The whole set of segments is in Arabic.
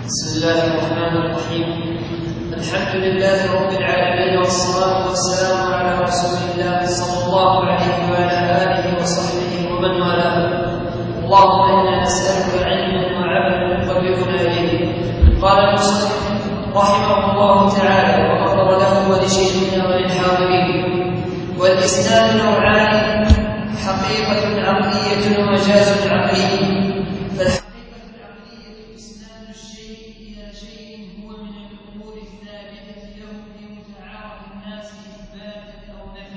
بسم الله الرحمن الرحيم. الحمد لله رب العالمين، والصلاة والسلام على رسول الله صلى الله عليه وعلى آله وصحبه ومن والاه. اللهم إنا نسألك علما وعملا يقربنا إليه. قال المصنف رحمه الله تعالى وغفر له ولشيخنا وللحاضرين: والإسناد نوعان: حقيقة عقلية ومجاز عقلي. فالحقيقة العقلية إسناد الشيء إلى شيء هو من الأمور الثابتة له لمتعارف الناس إثباتا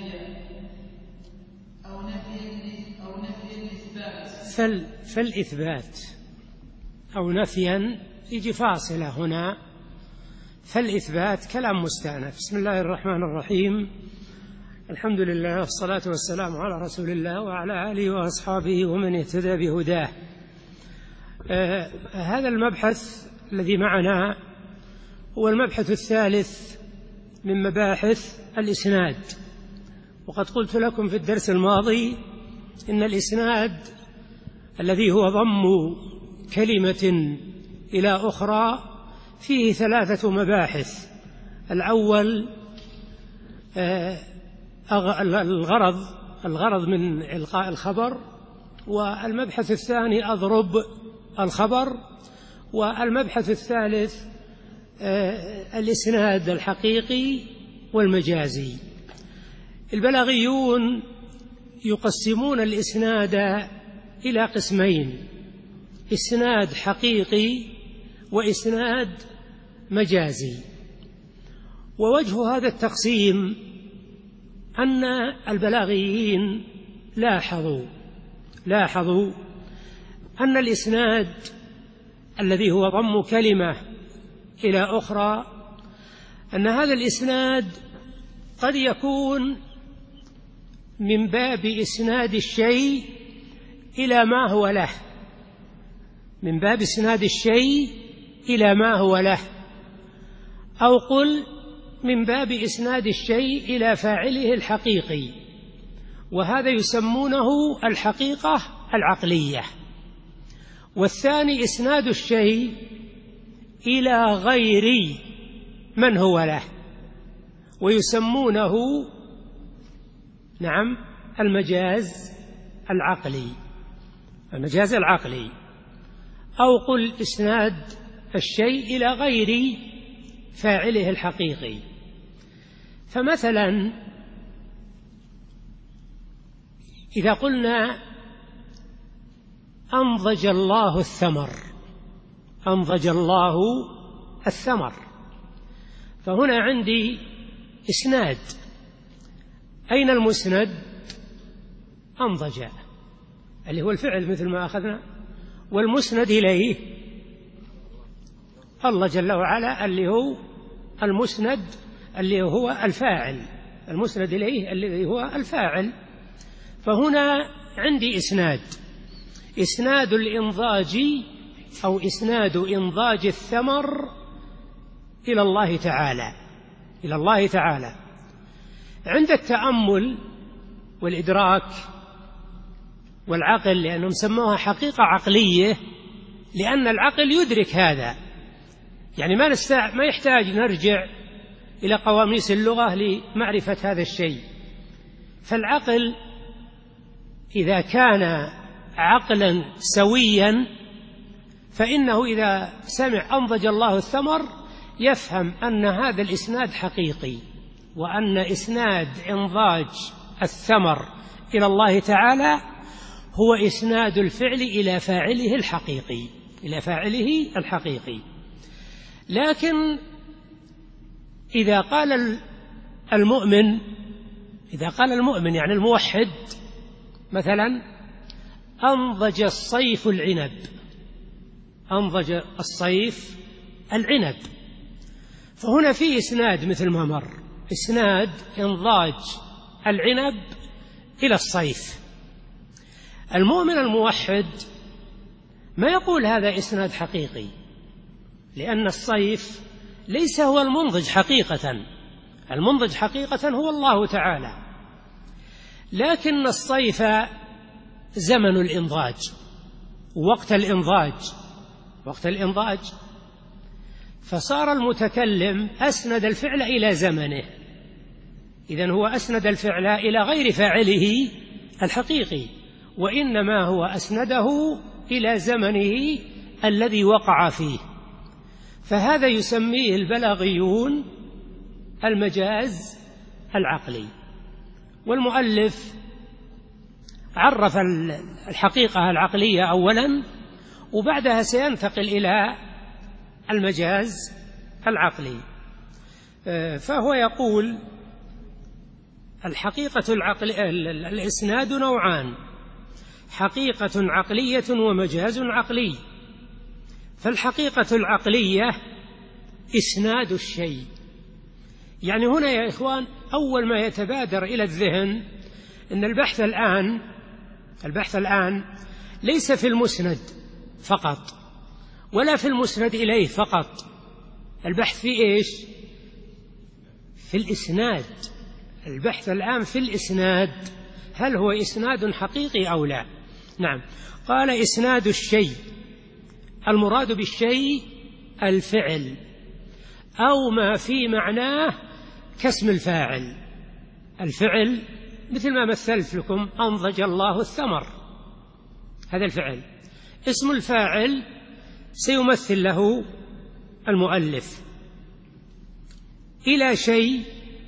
أو نفيا الإثبات. فالإثبات أو نفيا يجي فاصلة هنا. فالإثبات كلام مستأنف. بسم الله الرحمن الرحيم. الحمد لله والصلاة والسلام على رسول الله وعلى آله وأصحابه ومن اهتدى بهداه. هذا المبحث الذي معنا هو المبحث الثالث من مباحث الإسناد. وقد قلت لكم في الدرس الماضي إن الإسناد الذي هو ضم كلمة إلى أخرى فيه ثلاثة مباحث. الأول الغرض من إلقاء الخبر، والمبحث الثاني أضرب الخبر، والمبحث الثالث الإسناد الحقيقي والمجازي. البلاغيون يقسمون الإسناد إلى قسمين: إسناد حقيقي وإسناد مجازي. ووجه هذا التقسيم أن البلاغيين لاحظوا أن الإسناد الذي هو ضم كلمة إلى أخرى، أن هذا الإسناد قد يكون من باب إسناد الشيء إلى ما هو له، من باب إسناد الشيء إلى ما هو له، أو قل من باب إسناد الشيء إلى فاعله الحقيقي، وهذا يسمونه الحقيقة العقلية. والثاني إسناد الشيء إلى غير من هو له، ويسمونه المجاز العقلي، أو قل إسناد الشيء إلى غير فاعله الحقيقي. فمثلا إذا قلنا أنضج الله الثمر، فهنا عندي إسناد. أين المسند؟ أنضج اللي هو الفعل مثل ما أخذنا، والمسند إليه الله جل وعلا اللي هو المسند اللي هو الفاعل، المسند إليه اللي هو الفاعل. فهنا عندي إسناد الإنضاج أو إسناد إنضاج الثمر إلى الله تعالى. عند التأمل والإدراك والعقل، لأنهم سموها حقيقة عقلية لأن العقل يدرك هذا، يعني ما يحتاج نرجع إلى قواميس اللغة لمعرفة هذا الشيء. فالعقل إذا كان عقلا سويا فإنه إذا سمع أنضج الله الثمر يفهم أن هذا الإسناد حقيقي، وأن إسناد إنضاج الثمر إلى الله تعالى هو إسناد الفعل إلى فاعله الحقيقي. لكن إذا قال المؤمن يعني الموحد مثلا أنضج الصيف العنب، فهنا في إسناد مثل ما مر، إسناد إنضاج العنب إلى الصيف. المؤمن الموحد ما يقول هذا إسناد حقيقي، لأن الصيف ليس هو المنضج حقيقة، المنضج حقيقة هو الله تعالى، لكن الصيف زمن الإنضاج، وقت الإنضاج فصار المتكلم أسند الفعل إلى زمنه، إذن هو أسند الفعل إلى غير فاعله الحقيقي، وإنما هو أسنده إلى زمنه الذي وقع فيه، فهذا يسميه البلاغيون المجاز العقلي. والمؤلف عرف الحقيقة العقلية أولا، وبعدها سينتقل إلى المجاز العقلي. فهو يقول الحقيقة العقلية، الإسناد نوعان: حقيقة عقلية ومجاز عقلي. فالحقيقة العقلية إسناد الشيء، يعني هنا يا إخوان أول ما يتبادر إلى الذهن أن البحث الآن ليس في المسند فقط ولا في المسند إليه فقط، البحث في إيش؟ في الإسناد. البحث الآن في الإسناد، هل هو إسناد حقيقي أو لا؟ نعم. قال إسناد الشيء، المراد بالشيء الفعل أو ما في معناه كاسم الفاعل. الفعل مثل ما مثلت لكم: أنضج الله الثمر، هذا الفعل. اسم الفاعل سيمثل له المؤلف. إلى شيء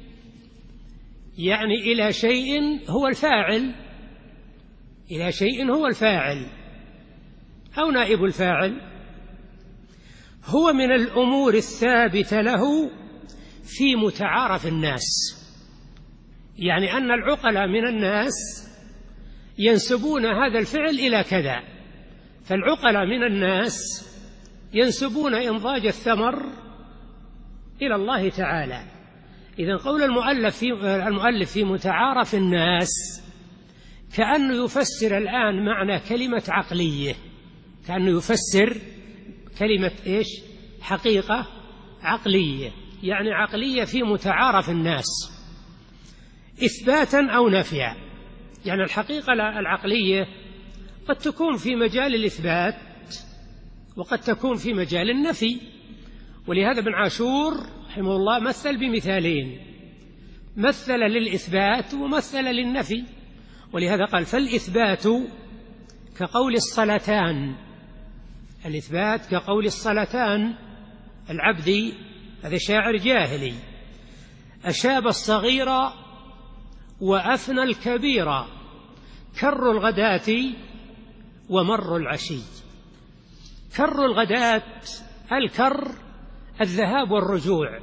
يعني إلى شيء هو الفاعل، إلى شيء هو الفاعل أو نائب الفاعل. هو من الأمور الثابتة له في متعارف الناس، يعني أن العقلاء من الناس ينسبون هذا الفعل إلى كذا، فالعقلاء من الناس ينسبون إنضاج الثمر إلى الله تعالى. إذن قول المؤلف في متعارف الناس كأنه يفسر الآن معنى كلمة عقلية، كأنه يفسر كلمة إيش؟ حقيقة عقلية، يعني عقلية في متعارف الناس، إثباتا أو نفيا. يعني الحقيقة العقلية قد تكون في مجال الإثبات وقد تكون في مجال النفي، ولهذا ابن عاشور رحمه الله مثل بمثالين: مثل للإثبات ومثل للنفي. ولهذا قال: فالإثبات كقول الصلتان، الإثبات كقول الصلتان العبدي، هذا شاعر جاهلي: أشاب الصغير وأفنى الكبير، كر الغداة ومر العشي. كر الغداة، الكر الذهاب والرجوع،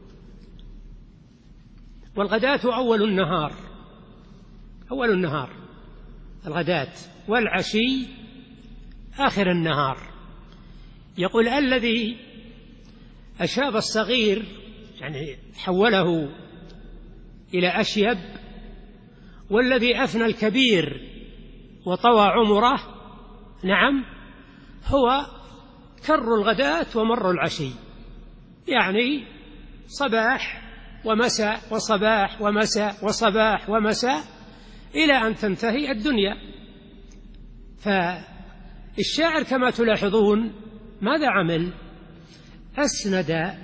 والغداة أول النهار الغداة، والعشي آخر النهار. يقول: الذي أشاب الصغير يعني حوله إلى أشيب، والذي أفنى الكبير وطوى عمره، نعم، هو كر الغداة ومر العشي، يعني صباح ومساء وصباح ومساء وصباح ومساء إلى أن تنتهي الدنيا. فالشاعر كما تلاحظون ماذا عمل؟ أسند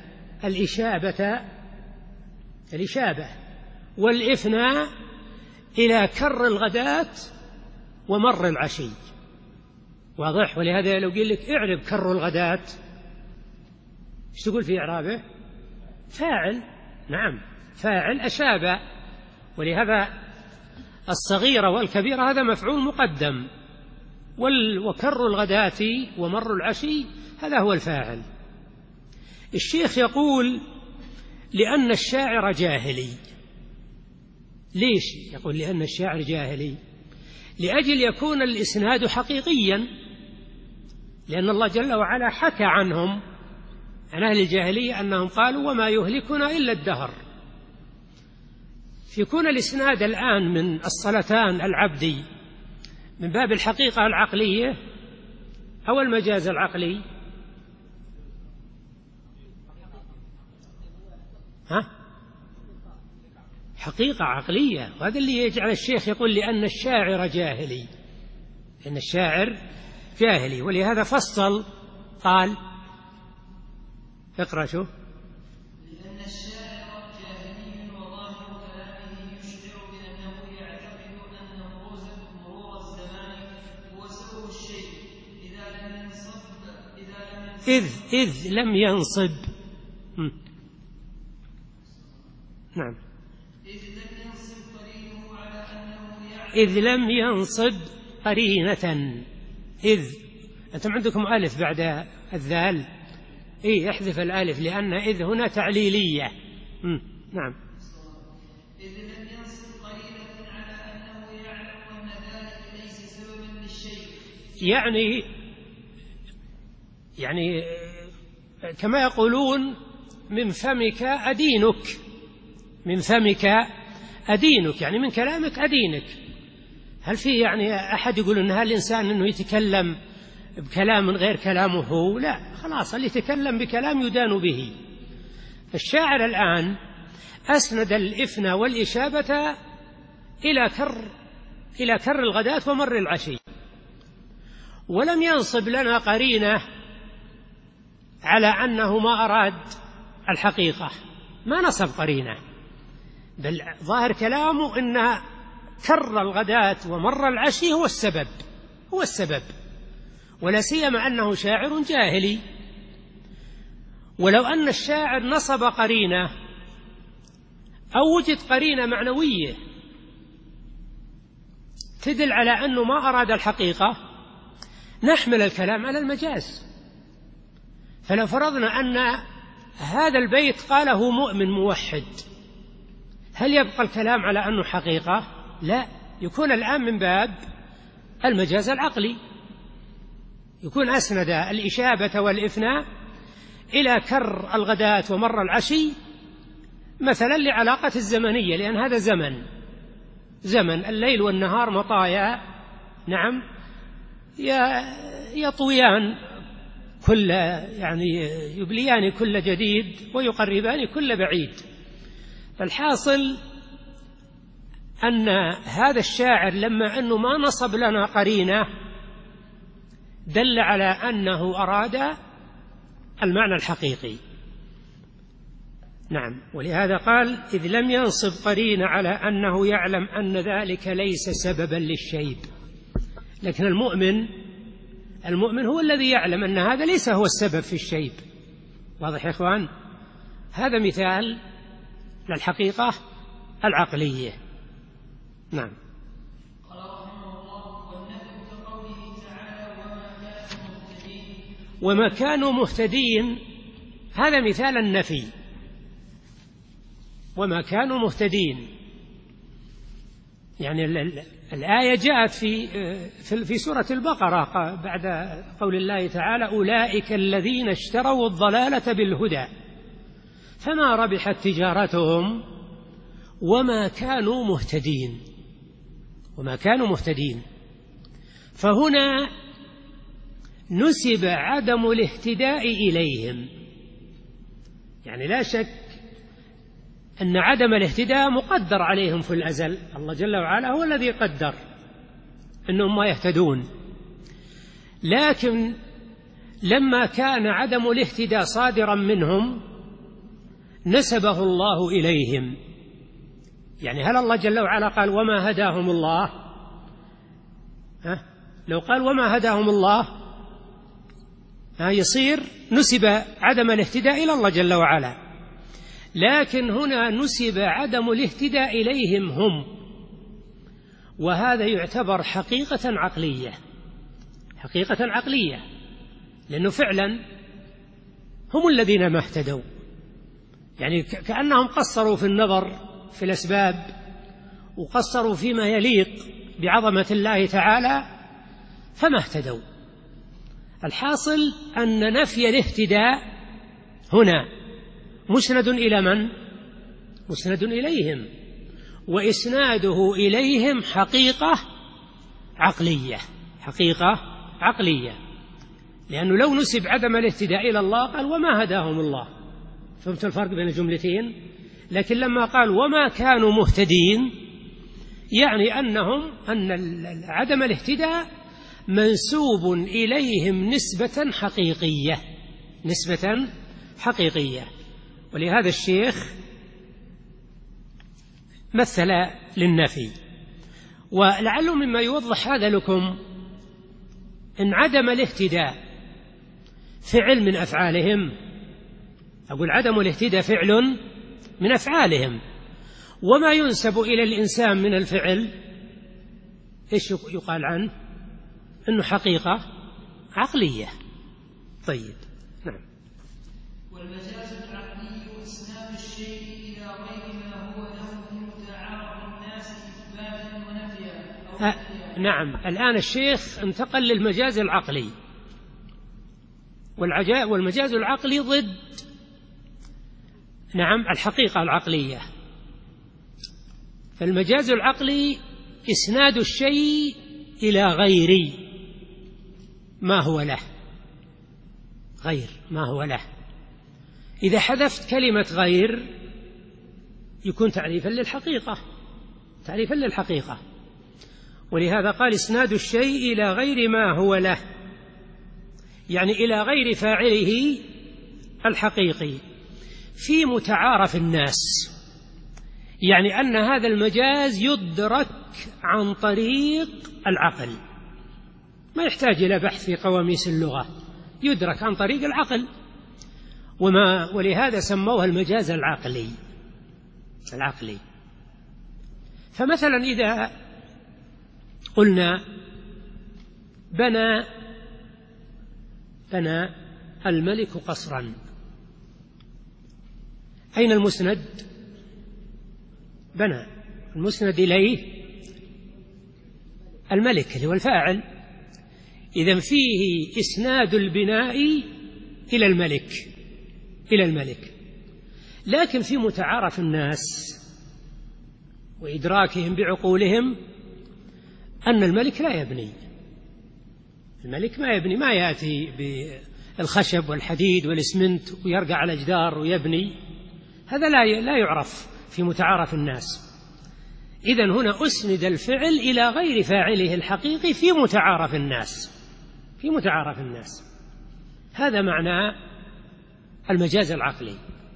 الإشابة والإفناء إلى كر الغداة ومر العشي. واضح؟ ولهذا لو قيل لك اعرب كر الغداة، ايش تقول في إعرابه؟ فاعل، نعم، فاعل أشاب. ولهذا الصغيرة والكبيرة هذا مفعول مقدم، وكر الغداة ومر العشي هذا هو الفاعل. الشيخ يقول: لأن الشاعر جاهلي. ليش يقول لأن الشاعر جاهلي؟ لأجل يكون الإسناد حقيقيا، لأن الله جل وعلا حكى عنهم، عن أهل الجاهلية، أنهم قالوا: وما يهلكنا إلا الدهر. فيكون الإسناد الآن من الصلتان العبدي من باب الحقيقة العقلية أو المجاز العقلي؟ حقيقة عقلية. وهذا اللي يجعل الشيخ يقول: لأن الشاعر جاهلي، لأن الشاعر جاهلي. ولهذا فصل قال: اقرأ شو. لأن الشاعر جاهلي وظاهر كلامه يشعر بأنه يعتقد أن مرور الزمان هو سبب الشيء إذا لم ينصب إذ لم ينصب. نعم. إذ لم ينصب قرينة. إذ أنتم عندكم ألف بعد الذال، احذف الألف لأن إذ هنا تعليلية. نعم. إذ لم ينصب قرينة على أنه يعلم أن ذلك ليس سببا للشيء، يعني كما يقولون من فمك أدينك، من فمك أدينك، يعني من كلامك أدينك. هل في يعني أحد يقول أن هالإنسان أنه يتكلم بكلام غير كلامه هو؟ لا، خلاص اللي يتكلم بكلام يدان به. الشاعر الآن أسند الإفنى والإشابة إلى كر الغداة ومر العشي، ولم ينصب لنا قرينة على أنه ما أراد الحقيقة، ما نصب قرينة، بل ظاهر كلامه أن كر الغداة ومر العشي هو السبب، ولا سيما أنه شاعر جاهلي. ولو أن الشاعر نصب قرينة أو وجد قرينة معنوية تدل على أنه ما أراد الحقيقة، نحمل الكلام على المجاز. فلو فرضنا أن هذا البيت قاله مؤمن موحد، هل يبقى الكلام على أنه حقيقة؟ لا، يكون الآن من باب المجاز العقلي، يكون أسند الإشابة والإفناء إلى كر الغداة ومر العشي مثلا لعلاقة الزمنية، لأن هذا زمن الليل والنهار مطايا، نعم، يطويان كل يعني يبليان كل جديد ويقربان كل بعيد. فالحاصل أن هذا الشاعر لما أنه ما نصب لنا قرينة دل على أنه أراد المعنى الحقيقي. نعم، ولهذا قال إذ لم ينصب قرينة على أنه يعلم أن ذلك ليس سببا للشيب. لكن المؤمن هو الذي يعلم أن هذا ليس هو السبب في الشيب. واضح يا إخوان؟ هذا مثال للحقيقة العقلية. نعم. قال رحمه الله: والنفي كقوله تعالى وما كانوا مهتدين، هذا مثال النفي. وما كانوا مهتدين، يعني الآية جاءت في سورة البقرة بعد قول الله تعالى: أولئك الذين اشتروا الضلالة بالهدى فما ربحت تجارتهم وما كانوا مهتدين. فهنا نسب عدم الاهتداء إليهم، يعني لا شك أن عدم الاهتداء مقدر عليهم في الأزل، الله جل وعلا هو الذي قدر أنهم ما يهتدون. لكن لما كان عدم الاهتداء صادرا منهم نسبه الله إليهم. يعني هل الله جل وعلا قال وما هداهم الله؟ لو قال وما هداهم الله يصير نسب عدم الاهتداء إلى الله جل وعلا، لكن هنا نسب عدم الاهتداء إليهم هم، وهذا يعتبر حقيقة عقلية، لأنه فعلا هم الذين ما اهتدوا، يعني كأنهم قصروا في النظر في الأسباب وقصروا فيما يليق بعظمة الله تعالى فما اهتدوا. الحاصل أن نفي الاهتداء هنا مسند إلى من؟ مسند إليهم، وإسناده إليهم حقيقة عقلية، لأنه لو نسب عدم الاهتداء إلى الله قال وما هداهم الله. فهمت الفرق بين الجملتين؟ لكن لما قال وما كانوا مهتدين يعني أن عدم الاهتداء منسوب إليهم نسبة حقيقية. ولهذا الشيخ مثل للنفي. ولعله مما يوضح هذا لكم إن عدم الاهتداء فعل من أفعالهم، أقول عدم الاهتداء فعل من أفعالهم، وما ينسب إلى الإنسان من الفعل إيش يقال عنه؟ إنه حقيقة عقلية. طيب نعم. والمجاز العقلي إسناد الشيء إلى غير ما هو له في تعارض الناس إثباتا ونفيا. نعم، الآن الشيخ انتقل للمجاز العقلي، والمجاز العقلي ضد نعم الحقيقة العقلية. فالمجاز العقلي إسناد الشيء إلى غير ما هو له، غير ما هو له. إذا حذفت كلمة غير يكون تعريفا للحقيقة، تعريفا للحقيقة. ولهذا قال إسناد الشيء إلى غير ما هو له، يعني إلى غير فاعله الحقيقي في متعارف الناس، يعني أن هذا المجاز يدرك عن طريق العقل، ما يحتاج إلى بحث في قواميس اللغة، يدرك عن طريق العقل. ولهذا سموها المجاز العقلي. فمثلا إذا قلنا بنى الملك قصرا، أين المسند؟ بنى، المسند إليه الملك اللي هو الفاعل، إذن فيه إسناد البناء إلى الملك. لكن في متعارف الناس وإدراكهم بعقولهم أن الملك لا يبني، الملك ما يبني، ما يأتي بالخشب والحديد والإسمنت ويرقع على الجدار ويبني، هذا لا يعرف في متعارف الناس. إذن هنا أسند الفعل إلى غير فاعله الحقيقي في متعارف الناس. هذا معنى المجاز العقلي.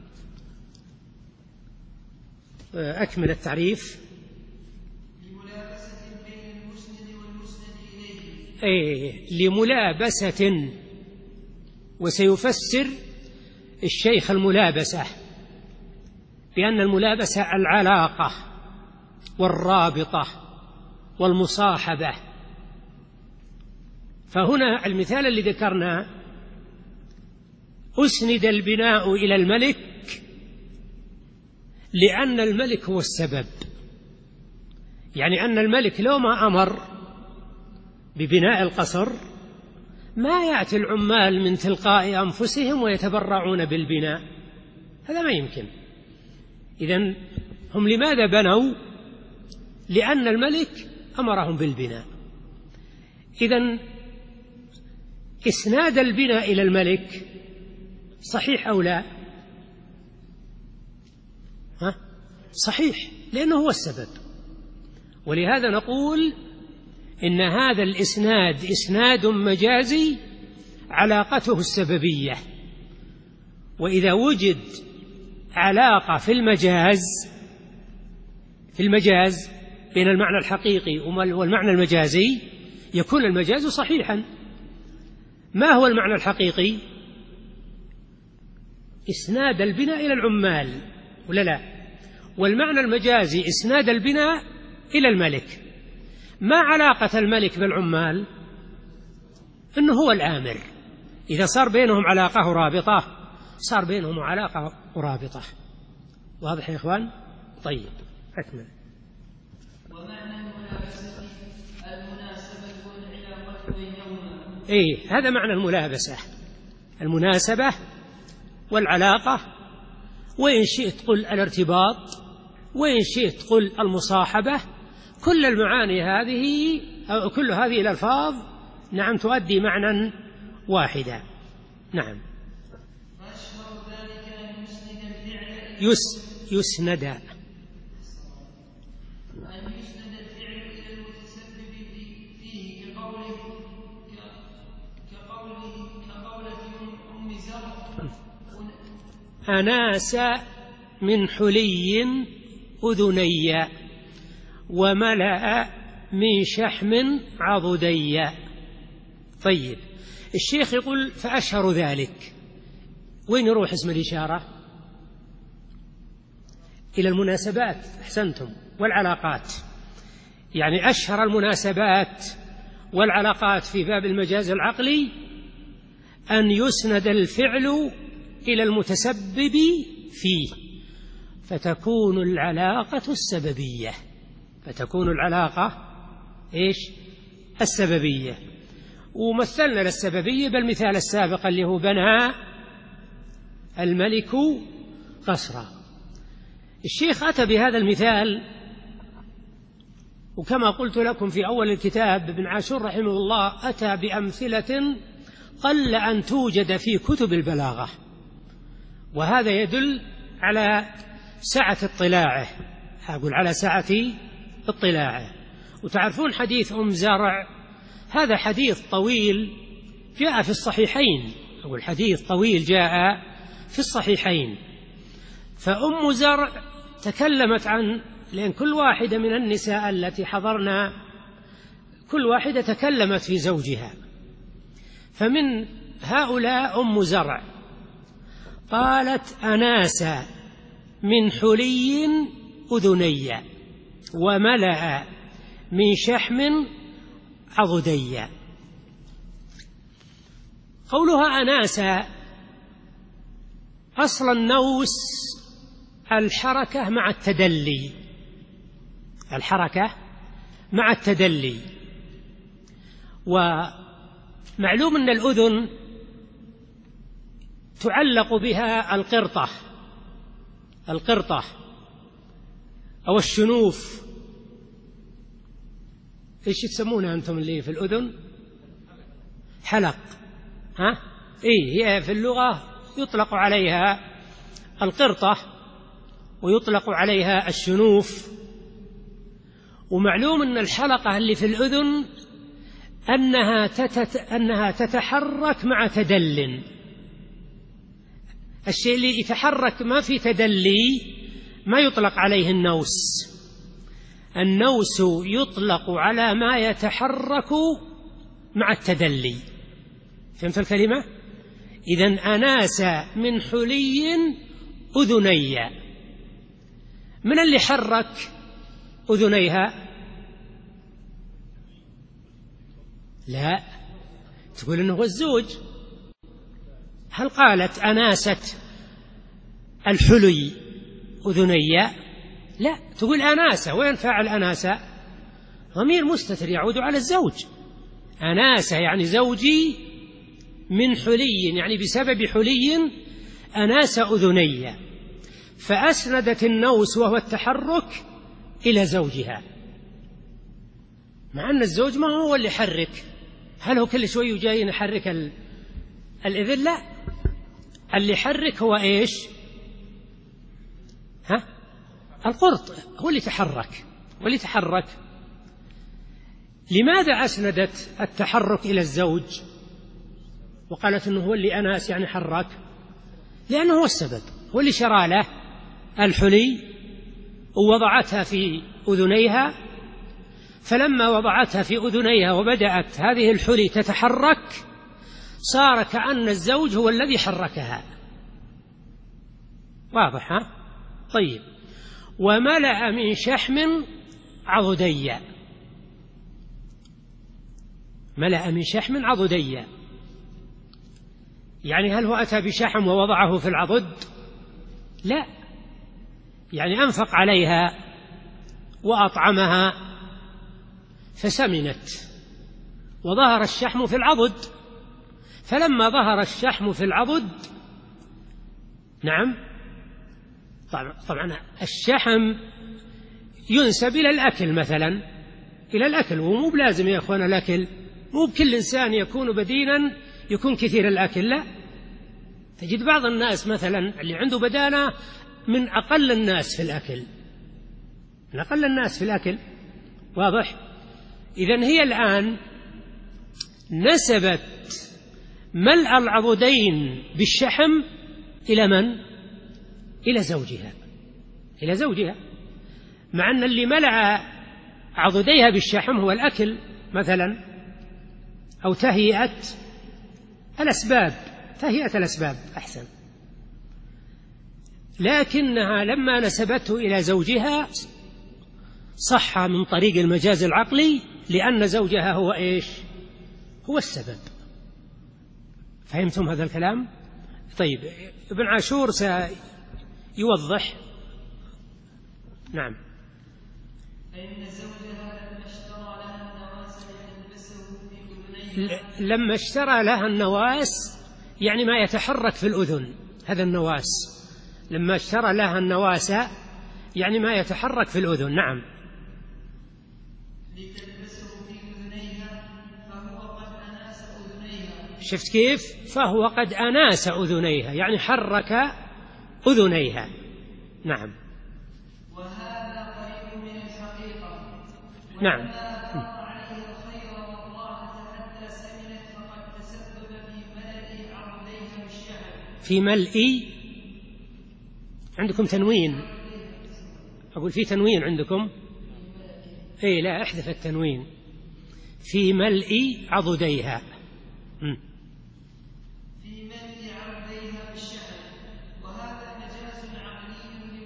أكمل التعريف. لملابسة بين المسند والمسند إليه. لملابسة، وسيفسر الشيخ الملابسة بأن الملابسة العلاقة والرابطة والمصاحبة. فهنا المثال اللي ذكرنا أسند البناء إلى الملك لأن الملك هو السبب، يعني أن الملك لو ما أمر ببناء القصر ما يأتي العمال من تلقاء أنفسهم ويتبرعون بالبناء، هذا ما يمكن. إذن هم لماذا بنوا؟ لأن الملك أمرهم بالبناء. إذن إسناد البناء إلى الملك صحيح أو لا؟ صحيح، لأنه هو السبب. ولهذا نقول إن هذا الإسناد إسناد مجازي علاقته السببية. وإذا وجد علاقة في المجاز بين المعنى الحقيقي والمعنى المجازي يكون المجاز صحيحا. ما هو المعنى الحقيقي؟ إسناد البناء إلى العمال ولا لا؟ والمعنى المجازي إسناد البناء إلى الملك. ما علاقة الملك بالعمال؟ إنه هو الآمر. إذا صار بينهم علاقة رابطة صار بينهم علاقة رابطة. واضح يا إخوان؟ طيب أكمل. ومعنى الملابسة المناسبة والعلاقة بينهما. هذا معنى الملابسة، المناسبة والعلاقة، وإن شئت قل الارتباط، وإن شئت قل المصاحبة. كل المعاني هذه أو كل هذه الألفاظ نعم تؤدي معنى واحدا. نعم. وأشهر ذلك أن يسند الفعل يسند الفعل إلى المتسبب فيه كقولة أم زر أناس من حلي أذني وملأ من شحم عضدي. طيب، الشيخ يقول فأشهر ذلك. وين يروح اسم الإشارة؟ إلى المناسبات. أحسنتم. والعلاقات، يعني أشهر المناسبات والعلاقات في باب المجاز العقلي أن يسند الفعل إلى المتسبب فيه فتكون العلاقة السببية. فتكون العلاقة إيش؟ السببية. ومثلنا للسببية بالمثال السابق اللي هو بنى الملك قصرا. الشيخ أتى بهذا المثال، وكما قلت لكم في أول الكتاب ابن عاشور رحمه الله أتى بأمثلة قل أن توجد في كتب البلاغة، وهذا يدل على سعة اطلاعه. أقول على سعة اطلاعه. وتعرفون حديث أم زرع، هذا حديث طويل جاء في الصحيحين. أقول حديث طويل جاء في الصحيحين. فأم زرع تكلمت عن، لأن كل واحدة من النساء التي حضرنا كل واحدة تكلمت في زوجها، فمن هؤلاء أم زرع قالت أناس من حلي أذني وملأ من شحم عضدي. قولها أناس، أصل النوس الحركة مع التدلي، الحركة مع التدلي. ومعلوم أن الأذن تعلق بها القرطة أو الشنوف. إيش تسمونها أنتم اللي في الأذن؟ حلق. ها؟ هي في اللغة يطلق عليها القرطة ويطلق عليها الشنوف. ومعلوم أن الحلقة اللي في الأذن أنها تتحرك مع تدل. الشيء اللي يتحرك ما في تدلي ما يطلق عليه النوس. النوس يطلق على ما يتحرك مع التدلي. فهمت الكلمة؟ إذن أناس من حلي أذني، من اللي حرك أذنيها؟ لا، تقول إنه هو الزوج. هل قالت أناست الحلي أذني؟ لا، تقول أناسة. وين فاعل أناسة؟ ضمير مستتر يعود على الزوج. أناسة يعني زوجي من حلي، يعني بسبب حلي أناس أذني، فأسندت النوس وهو التحرك إلى زوجها، مع أن الزوج ما هو اللي يحرك. هل هو كل شوي جاي يحرك الإذن؟ لا، اللي يحرك هو إيش؟ القرط هو اللي تحرك. لماذا أسندت التحرك إلى الزوج وقالت أنه هو اللي أناس يعني حرك؟ لأنه هو السبب، هو اللي شرى له الحلي ووضعتها في أذنيها. فلما وضعتها في أذنيها وبدأت هذه الحلي تتحرك صار كأن الزوج هو الذي حركها. واضح؟ طيب. وملأ من شحم عضدي، ملأ من شحم عضدي، يعني هل هو أتى بشحم ووضعه في العضد؟ لا، يعني أنفق عليها وأطعمها فسمنت وظهر الشحم في العضد. فلما ظهر الشحم في العضد، نعم، طبعا الشحم ينسب إلى الأكل مثلا، إلى الأكل، ومو بلازم يا أخوان الأكل، مو بكل إنسان يكون بدينا يكون كثير الأكل. لا، تجد بعض الناس مثلا اللي عنده بدانة من أقل الناس في الأكل، واضح؟ إذن هي الآن نسبت ملء العضدين بالشحم إلى من؟ إلى زوجها، مع أن اللي ملأ عضديها بالشحم هو الأكل مثلا، أو تهيئة الأسباب أحسن، لكنها لما نسبته إلى زوجها صح من طريق المجاز العقلي، لأن زوجها هو إيش؟ هو السبب. فهمتم هذا الكلام؟ طيب، ابن عاشور سيوضح. نعم. لما اشترى لها النواس يعني ما يتحرك في الأذن، هذا النواس. لما اشترى لها النواس يعني ما يتحرك في الأذن. نعم. شفت كيف؟ فهو قد أناس أذنيها، يعني حرك أذنيها. نعم. وهذا قريب من الحقيقة. نعم. في ملء، عندكم تنوين؟ أقول في تنوين عندكم؟ إيه لا، احذف التنوين. في ملء عضديها. في ملء عضديها بالشحم، وهذا مجاز عقلي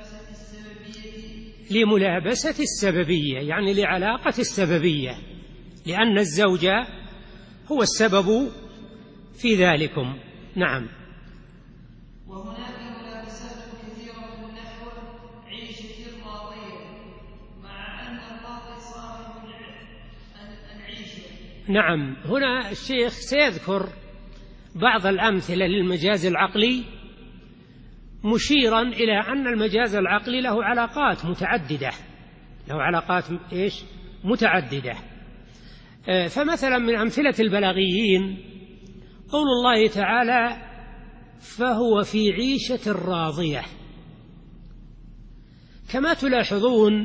لملابسة السببية، يعني لعلاقة السببية، لأن الزوج هو السبب في ذلكم. نعم. وهناك ملابسات كثيرة نحو عيشة الراضية، مع أن الراضي صاحب العيشة. نعم. هنا الشيخ سيذكر بعض الأمثلة للمجاز العقلي، مشيرا إلى أن المجاز العقلي له علاقات متعددة، متعددة. فمثلا من أمثلة البلاغيين قول الله تعالى: فهو في عيشة راضية. كما تلاحظون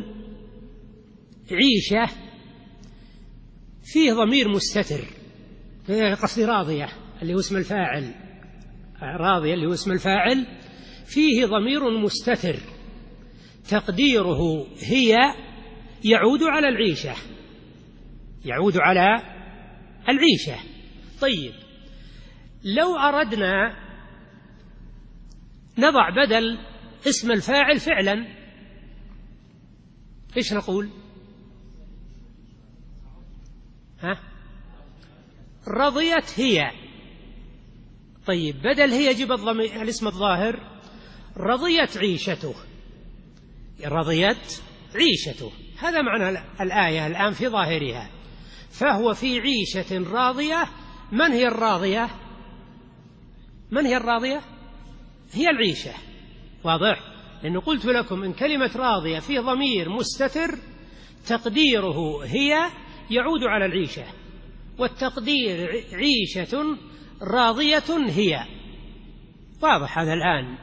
عيشة فيه ضمير مستتر، قصدي راضية اللي هو اسم الفاعل، راضية اللي هو اسم الفاعل، فيه ضمير مستتر تقديره هي، يعود على العيشة. طيب، لو أردنا نضع بدل اسم الفاعل فعلا، إيش نقول؟ رضيت هي. طيب، بدل هي جيب الاسم الظاهر، رضيت عيشته. هذا معنى الآية الآن في ظاهرها، فهو في عيشة راضية. من هي الراضية؟ هي العيشة. واضح؟ لأنه قلت لكم إن كلمة راضية في ضمير مستتر تقديره هي، يعود على العيشة، والتقدير عيشة راضية هي. واضح هذا الآن؟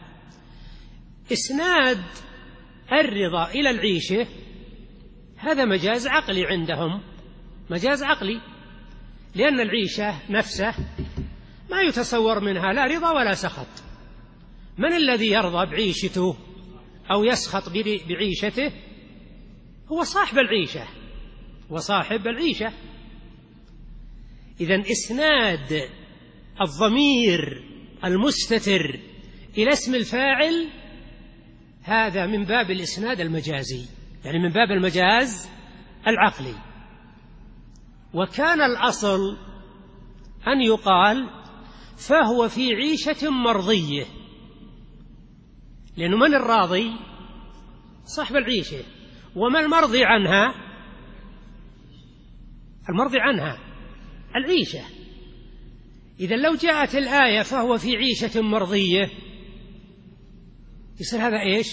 إسناد الرضا إلى العيشة هذا مجاز عقلي عندهم، مجاز عقلي، لأن العيشة نفسه ما يتصور منها لا رضا ولا سخط. من الذي يرضى بعيشته أو يسخط بعيشته؟ هو صاحب العيشة. إذن إسناد الضمير المستتر إلى اسم الفاعل هذا من باب الإسناد المجازي، يعني من باب المجاز العقلي. وكان الأصل أن يقال فهو في عيشة مرضية، لأنه من الراضي؟ صاحب العيشة. وما المرضي عنها؟ المرضي عنها العيشة. إذا لو جاءت الآية فهو في عيشة مرضية يصير هذا إيش؟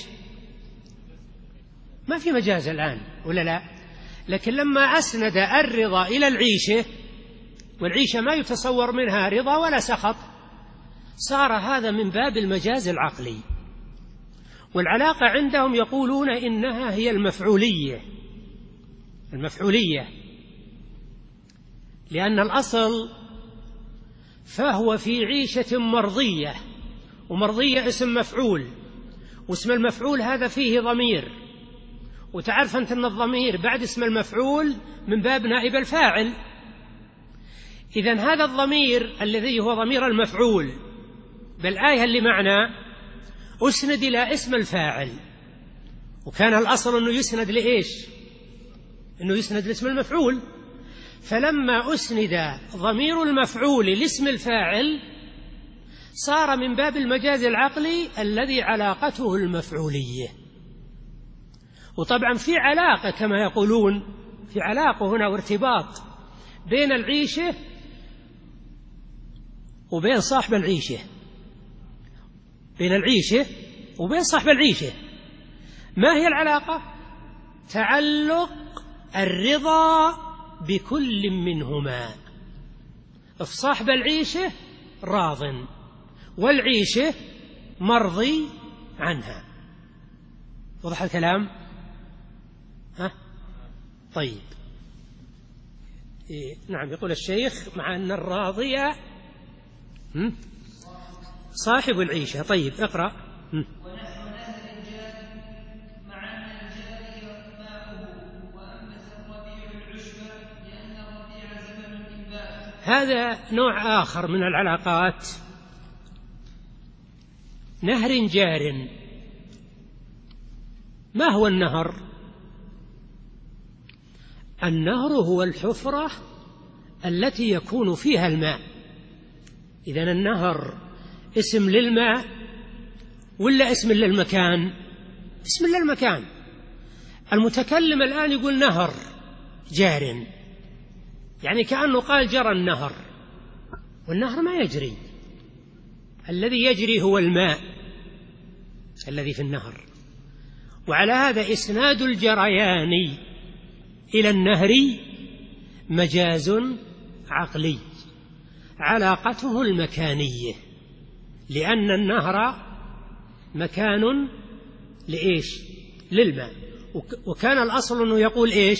ما في مجاز الآن، ولا لا؟ لكن لما أسند الرضا إلى العيشة، والعيشة ما يتصور منها رضا ولا سخط، صار هذا من باب المجاز العقلي. والعلاقة عندهم يقولون إنها هي المفعولية، لأن الأصل فهو في عيشة مرضية، ومرضية اسم مفعول، واسم المفعول هذا فيه ضمير، وتعرف أنت أن الضمير بعد اسم المفعول من باب نائب الفاعل. إذن هذا الضمير الذي هو ضمير المفعول بالآية اللي معنا أسند إلى اسم الفاعل، وكان الأصل أنه يسند لإيش؟ أنه يسند لاسم المفعول. فلما أسند ضمير المفعول لاسم الفاعل صار من باب المجاز العقلي الذي علاقته المفعولية. وطبعا في علاقة كما يقولون، في علاقة هنا وارتباط بين العيشة وبين صاحب العيشة، بين العيشة وبين صاحب العيشة. ما هي العلاقة؟ تعلق الرضا بكل منهما، فصاحب العيشة راض والعيشة مرضي عنها. وضح الكلام؟ طيب. نعم، يقول الشيخ مع أن الراضية صاحب العيشة. طيب اقرأ. ونحو نهر الجاد مع أن الجاد ماؤه وأنبت الربيع العشب لأن الربيع زمن الإنبات. هذا نوع آخر من العلاقات. نهر جار. ما هو النهر؟ النهر هو الحفرة التي يكون فيها الماء. إذن النهر اسم للماء ولا اسم للمكان؟ اسم للمكان. المتكلم الآن يقول نهر جار، يعني كأنه قال جرى النهر، والنهر ما يجري، الذي يجري هو الماء الذي في النهر. وعلى هذا إسناد الجريان إلى النهر مجاز عقلي، علاقته المكانية، لأن النهر مكان لإيش؟ للماء. وكان الأصل أنه يقول إيش؟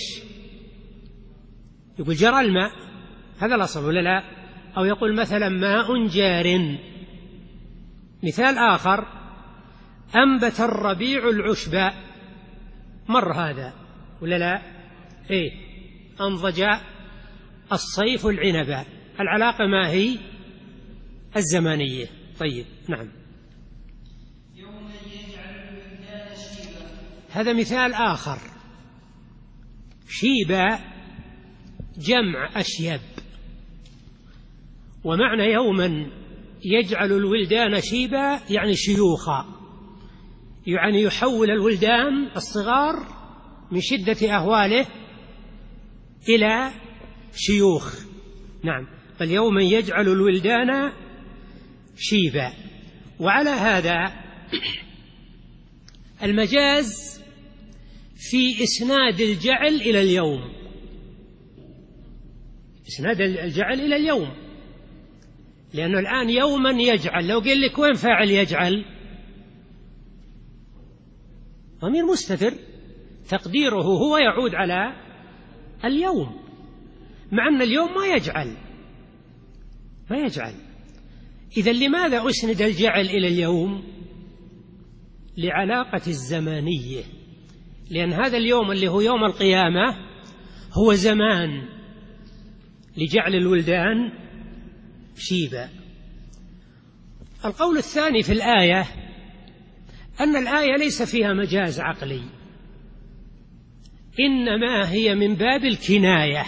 يقول جرى الماء، هذا الأصل ولا لا؟ أو يقول مثلا ماء جار. مثال آخر أنبت الربيع العشب، مر هذا ولا لا؟ إيه؟ أنضج الصيف العنب. العلاقة ما هي؟ الزمانية. طيب نعم. يوم يجعل الولدان شيبا. هذا مثال آخر. شيبا جمع أشيب، ومعنى يوما يجعل الولدان شيبا يعني شيوخا، يعني يحول الولدان الصغار من شدة أهواله إلى شيوخ. نعم، فاليوم يجعل الولدان شيبا. وعلى هذا المجاز في إسناد الجعل إلى اليوم، إسناد الجعل إلى اليوم، لأنه الآن يوما يجعل، لو قال لك وين فاعل يجعل؟ ضمير مستتر تقديره هو يعود على اليوم، مع أن اليوم ما يجعل. إذن لماذا أسند الجعل إلى اليوم؟ لعلاقة الزمانية، لأن هذا اليوم اللي هو يوم القيامة هو زمان لجعل الولدان شيبا. القول الثاني في الآية أن الآية ليس فيها مجاز عقلي، إنما هي من باب الكناية.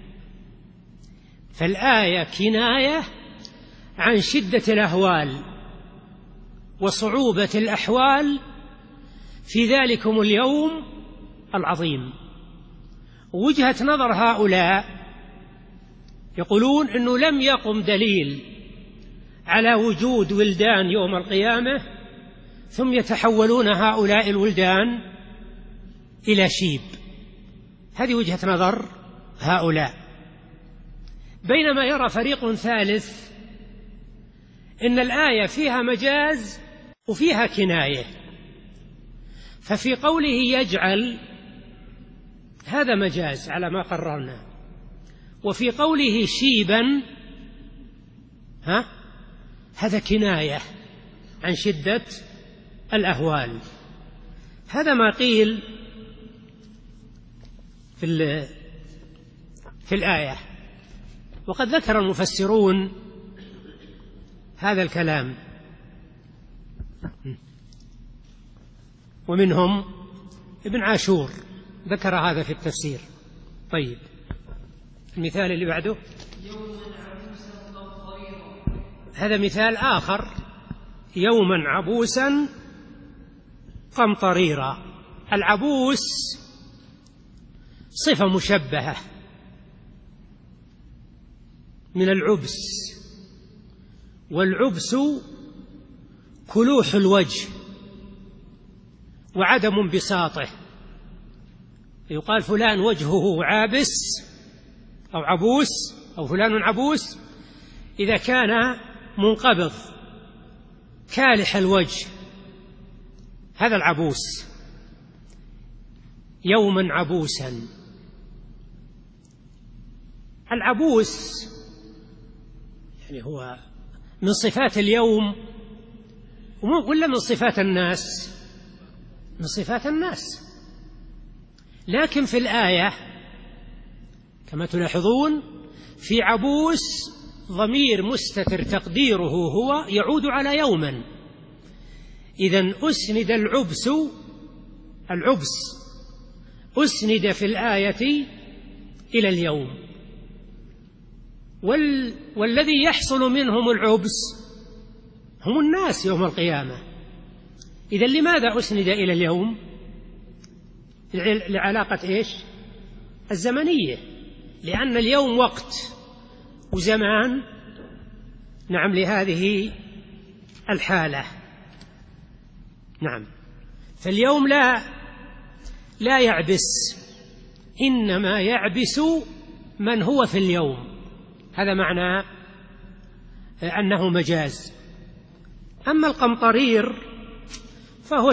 فالآية كناية عن شدة الأهوال وصعوبة الأحوال في ذلكم اليوم العظيم. وجهة نظر هؤلاء يقولون إنه لم يقم دليل على وجود ولدان يوم القيامة ثم يتحولون هؤلاء الولدان إلى شيب. هذه وجهة نظر هؤلاء. بينما يرى فريق ثالث إن الآية فيها مجاز وفيها كناية. ففي قوله يجعل هذا مجاز على ما قررنا، وفي قوله شيبا هذا كناية عن شدة الأهوال. هذا ما قيل في الآية. وقد ذكر المفسرون هذا الكلام، ومنهم ابن عاشور ذكر هذا في التفسير. طيب، المثال اللي بعده هذا مثال آخر: يوما عبوسا قمطريرا. العبوس صفة مشبهة من العبس، والعبس كلوح الوجه وعدم انبساطه. يقال فلان وجهه عابس أو عبوس، أو فلان عبوس إذا كان منقبض كالح الوجه، هذا العبوس. يوما عبوسا. العبوس يعني هو من صفات اليوم ولا من صفات الناس؟ من صفات الناس، لكن في الآية كما تلاحظون في عبوس ضمير مستتر تقديره هو يعود على يوما. إذن أسند العبس أسند في الآية إلى اليوم، والذي يحصل منهم العبس هم الناس يوم القيامة. إذن لماذا أسند إلى اليوم؟ لعلاقة إيش؟ الزمنية، لأن اليوم وقت وزمان، نعم، لهذه الحالة. نعم، فاليوم لا يعبس، إنما يعبس من هو في اليوم. هذا معنى أنه مجاز. أما القمطرير فهو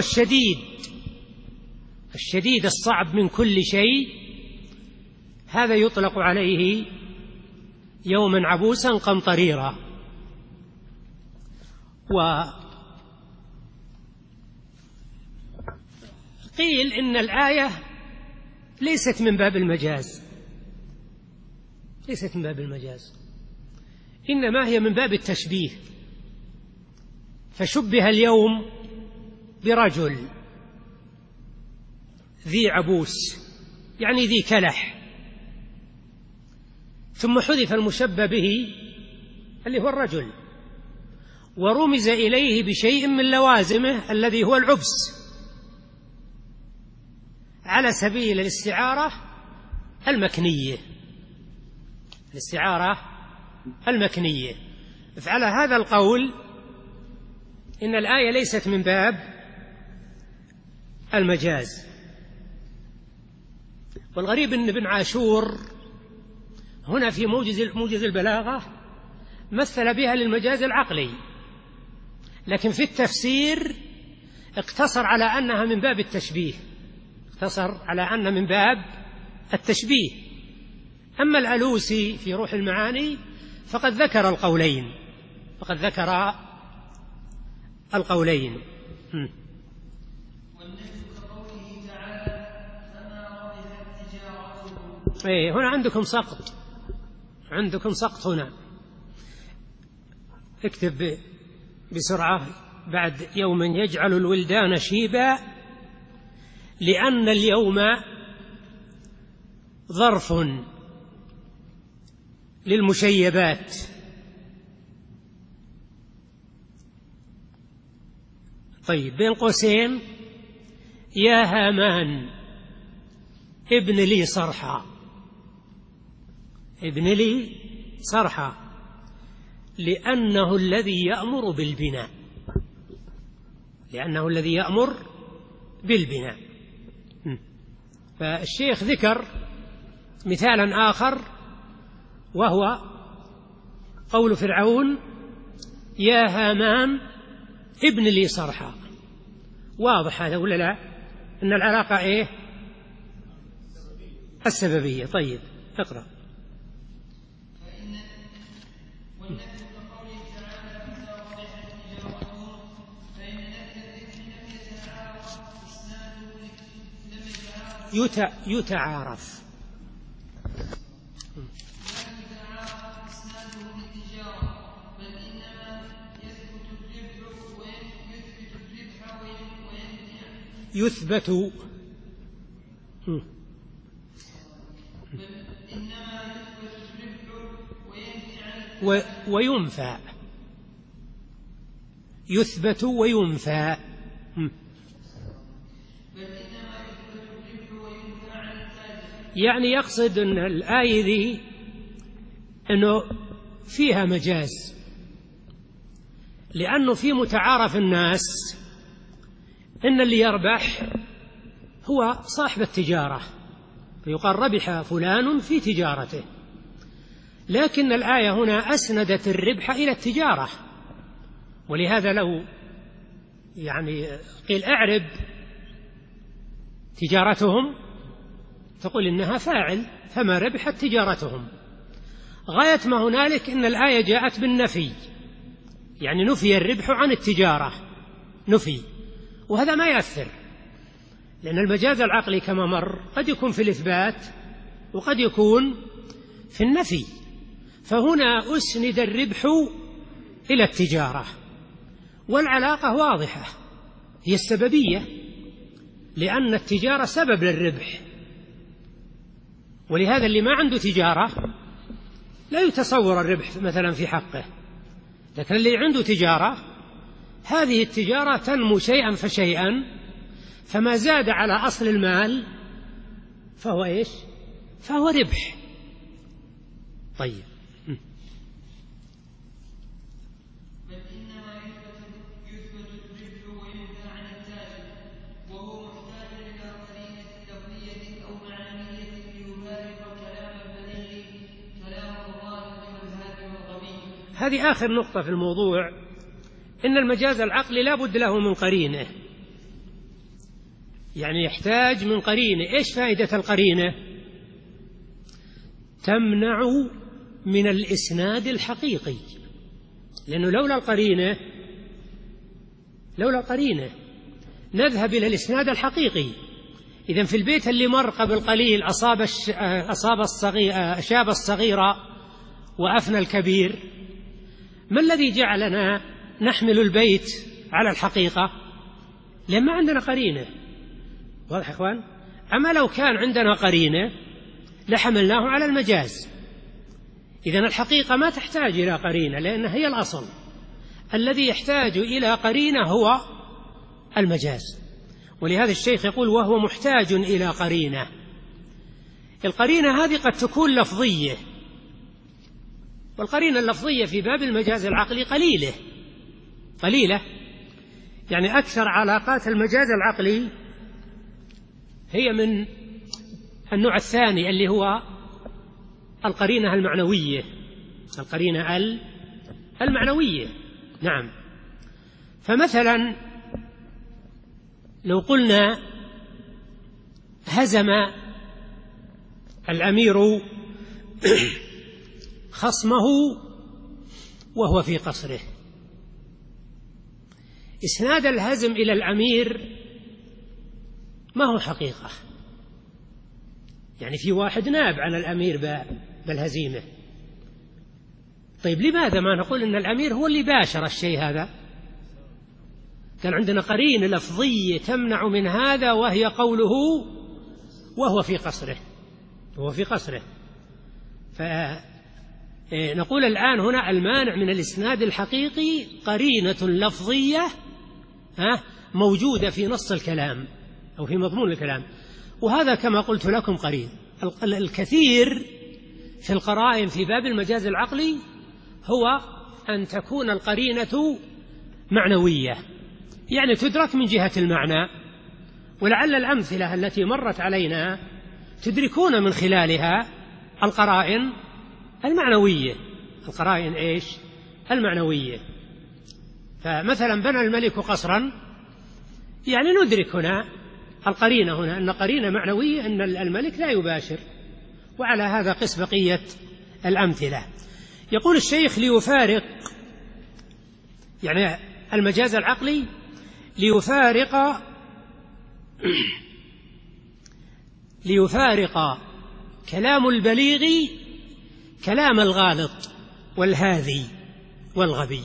الشديد الصعب من كل شيء، هذا يطلق عليه يوما عبوسا قمطريرا. وقيل إن الآية ليست من باب المجاز، ليست من باب المجاز، إنما هي من باب التشبيه. فشبه اليوم برجل ذي عبوس، يعني ذي كلح، ثم حذف المشبه به اللي هو الرجل، ورمز إليه بشيء من لوازمه الذي هو العبس، على سبيل الاستعارة المكنية. الاستعارة المكنية. فعلى هذا القول إن الآية ليست من باب المجاز. والغريب أن ابن عاشور هنا في موجز البلاغة مثل بها للمجاز العقلي، لكن في التفسير اقتصر على أنها من باب التشبيه، اقتصر على أنها من باب التشبيه. أما الألوسي في روح المعاني فقد ذكر القولين، هنا عندكم سقط هنا. اكتب بسرعة بعد يوم يجعل الولدان شيبا، لأن اليوم ظرف للمشيبات. طيب، بين قوسين: يا هامان ابن لي صرحا، ابن لي صرحا، لأنه الذي يأمر بالبناء، لأنه الذي يأمر بالبناء. فالشيخ ذكر مثالا آخر وهو قول فرعون: يا هامان ابن لي صرحا. واضح هذا ولا لا؟ إن العلاقة إيه؟ السببية. طيب، اقرأ. يتعارف. يثبت وينفى. يثبت وينفى. يعني يقصد أن الآية ذي أنه فيها مجاز، لأنه في متعارف الناس إن اللي يربح هو صاحب التجارة، فيقال ربح فلان في تجارته، لكن الآية هنا أسندت الربح إلى التجارة، ولهذا لو يعني قيل أعرب تجارتهم تقول إنها فاعل، فما ربحت تجارتهم. غاية ما هنالك إن الآية جاءت بالنفي، يعني نفي الربح عن التجارة، نفي، وهذا ما يأثر، لأن المجاز العقلي كما مر قد يكون في الإثبات وقد يكون في النفي، فهنا أسند الربح إلى التجارة، والعلاقة واضحة، هي السببية، لأن التجارة سبب للربح، ولهذا اللي ما عنده تجارة لا يتصور الربح مثلا في حقه، لكن اللي عنده تجارة هذه التجارة تنمو شيئا فشيئا، فما زاد على أصل المال فهو إيش؟ فهو ربح. طيب، هذه آخر نقطة في الموضوع، إن المجاز العقلي لا بد له من قرينة، يعني يحتاج من قرينة. إيش فائدة القرينة؟ تمنع من الإسناد الحقيقي، لأنه لولا القرينة نذهب إلى الإسناد الحقيقي. إذن في البيت اللي مر قبل قليل أشاب الصغير وأفنى الكبير، ما الذي جعلنا نحمل البيت على الحقيقة؟ لما عندنا قرينة. واضح يا إخوان؟ أما لو كان عندنا قرينة لحملناه على المجاز. إذن الحقيقة ما تحتاج إلى قرينة، لأنها هي الأصل. الذي يحتاج إلى قرينة هو المجاز، ولهذا الشيخ يقول وهو محتاج إلى قرينة. القرينة هذه قد تكون لفظية، والقرينة اللفظية في باب المجاز العقلي قليلة، يعني أكثر علاقات المجاز العقلي هي من النوع الثاني اللي هو القرينة المعنوية. نعم. فمثلا لو قلنا هزم الأمير خصمه وهو في قصره، إسناد الهزم إلى الأمير ما هو حقيقة، يعني في واحد ناب عن الأمير بالهزيمة. طيب لماذا ما نقول إن الأمير هو اللي باشر الشيء هذا؟ كان عندنا قرينة لفظية تمنع من هذا، وهي قوله وهو في قصره. فنقول الآن هنا المانع من الإسناد الحقيقي قرينة لفظية موجودة في نص الكلام أو في مضمون الكلام، وهذا كما قلت لكم قرين. الكثير في القرائن في باب المجاز العقلي هو أن تكون القرينة معنوية، يعني تدرك من جهة المعنى، ولعل الأمثلة التي مرت علينا تدركون من خلالها القرائن المعنوية. القرائن إيش؟ المعنوية. فمثلا بنى الملك قصرا، يعني ندرك هنا القرينة هنا أن قرينة معنوية أن الملك لا يباشر، وعلى هذا قس بقية الأمثلة. يقول الشيخ ليفارق، يعني المجاز العقلي ليفارق ليفارق كلام البليغ كلام الغالط والهاذي والغبي.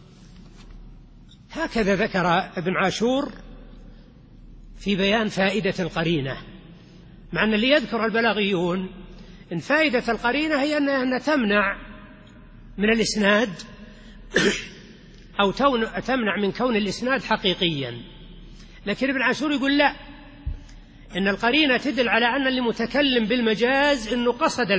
هكذا ذكر ابن عاشور في بيان فائدة القرينة، مع أن اللي يذكر البلاغيون إن فائدة القرينة هي أنها تمنع من الإسناد أو تمنع من كون الإسناد حقيقيا، لكن ابن عاشور يقول لا، إن القرينة تدل على أن المتكلم بالمجاز إنه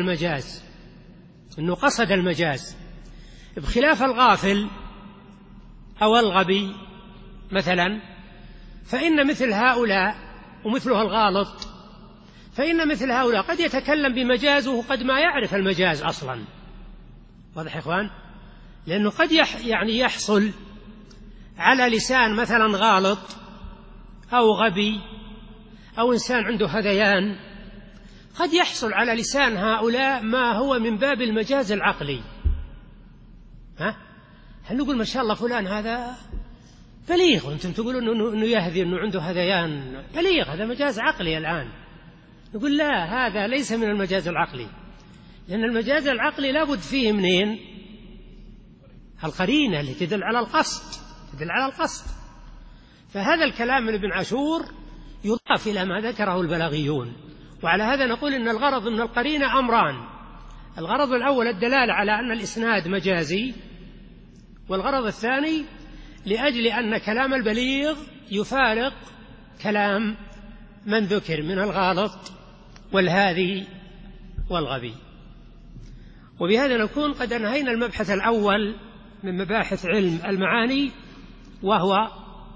قصد المجاز، بخلاف الغافل أو الغبي مثلا، فإن مثل هؤلاء ومثله الغالط، فإن مثل هؤلاء قد يتكلم بمجازه قد ما يعرف المجاز أصلا. واضح يا إخوان؟ لأنه قد يحصل على لسان مثلا غالط أو غبي أو إنسان عنده هذيان، قد يحصل على لسان هؤلاء ما هو من باب المجاز العقلي. هل نقول ما شاء الله فلان هذا بليغ، وأنتم تقولون أنه يهذي، أنه عنده هذيان بليغ، هذا مجاز عقلي الآن. نقول لا، هذا ليس من المجاز العقلي، لأن المجاز العقلي لابد فيه منين؟ القرينة اللي تدل على القصد. فهذا الكلام من ابن عاشور يضاف إلى ما ذكره البلاغيون، وعلى هذا نقول إن الغرض من القرينة أمران: الغرض الأول الدلالة على أن الإسناد مجازي، والغرض الثاني لأجل أن كلام البليغ يفارق كلام من ذكر من الغالط والهاذي والغبي. وبهذا نكون قد أنهينا المبحث الأول من مباحث علم المعاني، وهو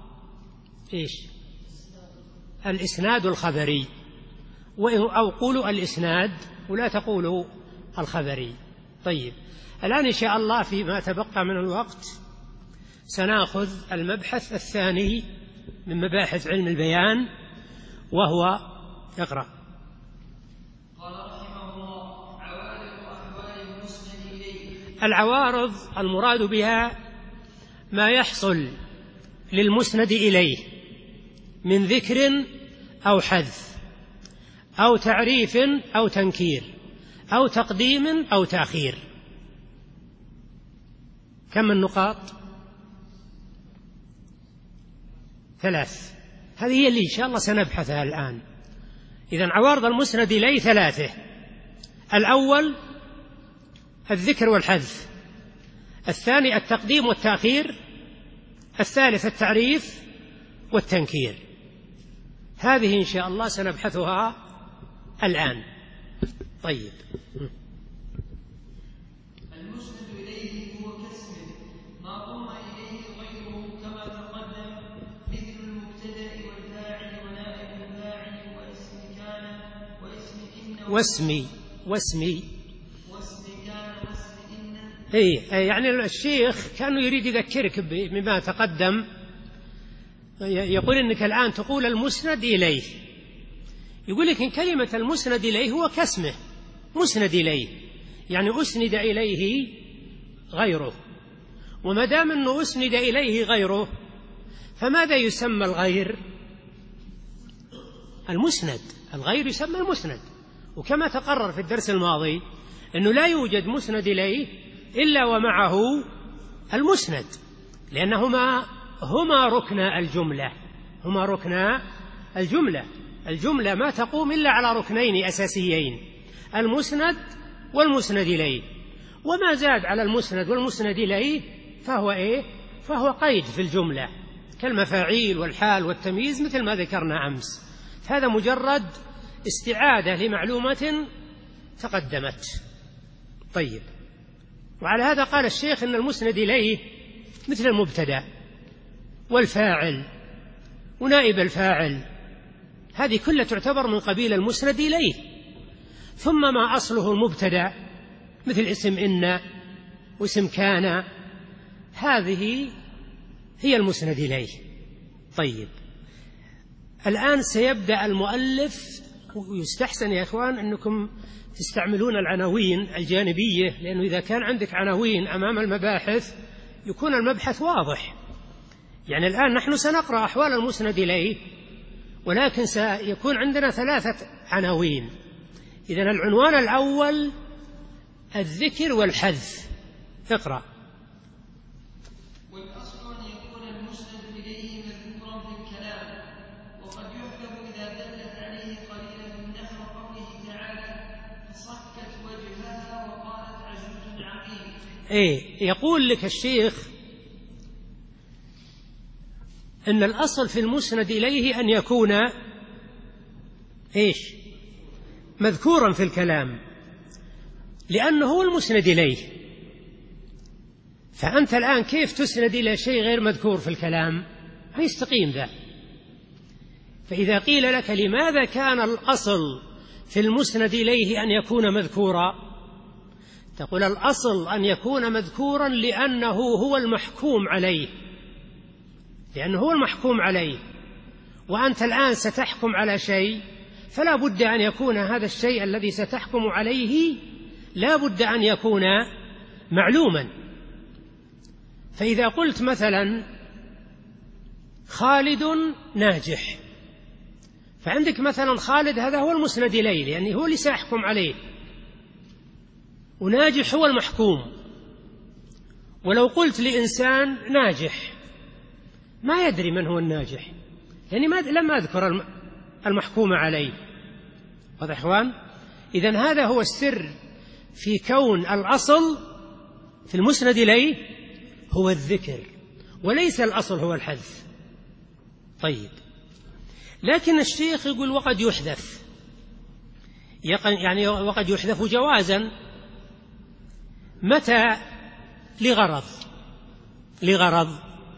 الإسناد الخبري، أو قولوا الإسناد ولا تقولوا الخبري. طيب، الآن إن شاء الله فيما تبقى من الوقت سنأخذ المبحث الثاني من مباحث علم البيان، وهو اقرأ. قال رحمه الله: عوارض أحوال المسند إليه. العوارض المراد بها ما يحصل للمسند إليه من ذكر أو حذف أو تعريف أو تنكير أو تقديم أو تأخير. كم النقاط؟ 3. هذه هي اللي إن شاء الله سنبحثها الآن. إذن عوارض المسند إليه 3: الأول الذكر والحذف، الثاني التقديم والتأخير، الثالث التعريف والتنكير. هذه إن شاء الله سنبحثها الآن. طيب، المسند إليه هو كاسمه ما ضم إليه غيره كما تقدم، مثل المبتدأ والفاعل ونائب الفاعل واسم كان واسم إن واسم كان واسم إن. يعني الشيخ كأنه يريد يذكرك بما تقدم، يقول إنك الآن تقول المسند إليه، يقول لك إن كلمة المسند إليه هو كاسمه مسند إليه، يعني أسند إليه غيره، وما دام أنه أسند إليه غيره فماذا يسمى الغير؟ المسند. الغير يسمى المسند. وكما تقرر في الدرس الماضي أنه لا يوجد مسند إليه إلا ومعه المسند، لأنهما هما ركنا الجملة، الجملة ما تقوم إلا على ركنين أساسيين: المسند والمسند إليه، وما زاد على المسند والمسند إليه فهو قيد في الجملة، كالمفاعيل والحال والتمييز مثل ما ذكرنا أمس. هذا مجرد استعادة لمعلومة تقدمت. طيب، وعلى هذا قال الشيخ إن المسند إليه مثل المبتدأ والفاعل ونائب الفاعل، هذه كلها تعتبر من قبيل المسند إليه. ثم ما أصله المبتدأ مثل اسم إن واسم كان، هذه هي المسند إليه. طيب، الآن سيبدأ المؤلف، ويستحسن يا إخوان أنكم تستعملون العناوين الجانبية، لأنه إذا كان عندك عناوين أمام المباحث يكون المبحث واضح. يعني الآن نحن سنقرأ أحوال المسند إليه، ولكن سيكون عندنا 3 عناوين. إذن العنوان الأول الذكر والحذف. اقرأ. والأصل أن يكون المسند إليه مذكورا في الكلام، وقد يحذف إذا دلت عليه قليلا نحو قوله تعالى فصكت وجهها وقالت عجوز عقيم. يقول لك الشيخ إن الأصل في المسند إليه أن يكون مذكورا في الكلام، لأنه هو المسند إليه. فأنت الآن كيف تسند إلى شيء غير مذكور في الكلام؟ ما يستقيم ذا. فإذا قيل لك لماذا كان الأصل في المسند إليه أن يكون مذكورا، تقول الأصل أن يكون مذكورا لأنه هو المحكوم عليه، لأنه هو المحكوم عليه. وأنت الآن ستحكم على شيء، فلا بد أن يكون هذا الشيء الذي ستحكم عليه لا بد أن يكون معلوما. فإذا قلت مثلا خالد ناجح، فعندك مثلا خالد هذا هو المسند إليه لأنه هو اللي سيحكم عليه، وناجح هو المحكوم. ولو قلت لإنسان ناجح ما يدري من هو الناجح، يعني لم أذكر المحكوم عليه. واضح يا إخوان؟ إذن هذا هو السر في كون الأصل في المسند إليه هو الذكر، وليس الأصل هو الحذف. طيب، لكن الشيخ يقول وقد يحذف، يعني وقد يحذف جوازا. متى؟ لغرض.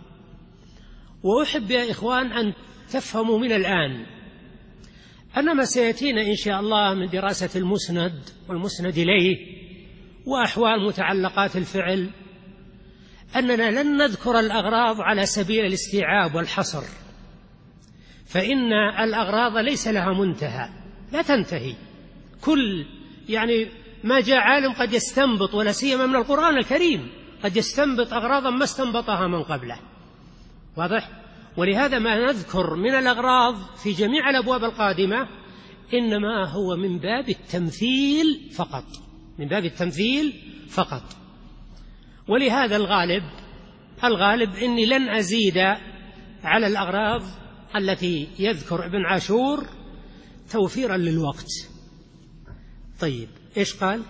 وأحب يا إخوان أن تفهموا من الآن أن ما سيأتينا إن شاء الله من دراسة المسند والمسند إليه وأحوال متعلقات الفعل أننا لن نذكر الأغراض على سبيل الاستيعاب والحصر، فإن الأغراض ليس لها منتهى، لا تنتهي. يعني ما جاء عالم قد يستنبط، ولا سيما من القرآن الكريم، قد يستنبط أغراضا ما استنبطها من قبله. واضح؟ ولهذا ما نذكر من الأغراض في جميع الأبواب القادمة إنما هو من باب التمثيل فقط، من باب التمثيل فقط. ولهذا الغالب إني لن أزيد على الأغراض التي يذكر ابن عاشور توفيرا للوقت. طيب، إيش قال؟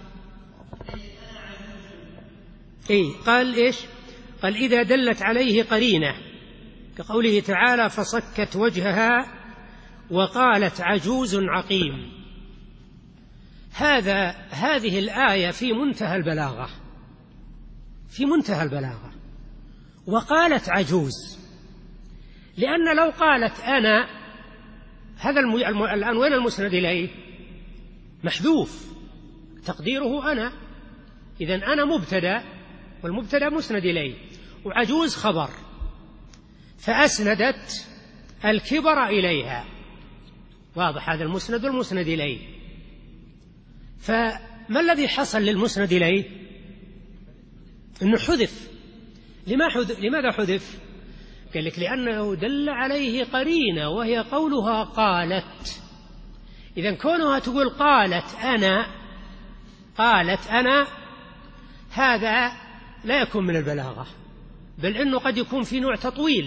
قال إيش؟ قال إذا دلت عليه قرينة، كقوله تعالى فصكت وجهها وقالت عجوز عقيم. هذه الآية في منتهى البلاغة، في منتهى البلاغة. وقالت عجوز، لأن لو قالت أنا، هذا الآن وين المسند إليه؟ محذوف، تقديره أنا. إذن أنا مبتدأ، والمبتدأ مسند إليه، وعجوز خبر، فأسندت الكبر إليها. واضح هذا المسند والمسند إليه. فما الذي حصل للمسند إليه؟ أنه حذف. لماذا حذف؟ قال لك لأنه دل عليه قرينة وهي قولها قالت. إذن كونها تقول قالت أنا هذا لا يكون من البلاغة، بل إنه قد يكون في نوع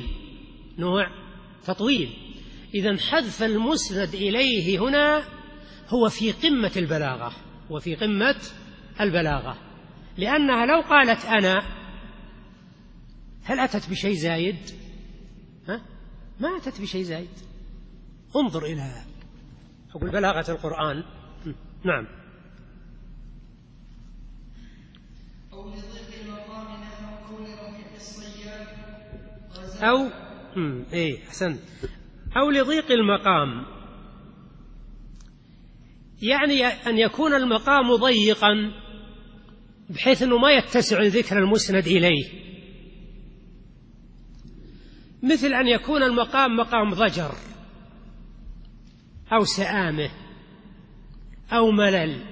تطويل. إذن حذف المسند إليه هنا هو في قمة البلاغة، لأنها لو قالت أنا هل أتت بشيء زايد؟ ما أتت بشيء زايد. انظر إلى بلاغة القرآن. نعم. أحسنت. أو لضيق المقام، يعني أن يكون المقام ضيقا بحيث أنه ما يتسع ذكر المسند إليه، مثل أن يكون المقام مقام ضجر أو سآمة أو ملل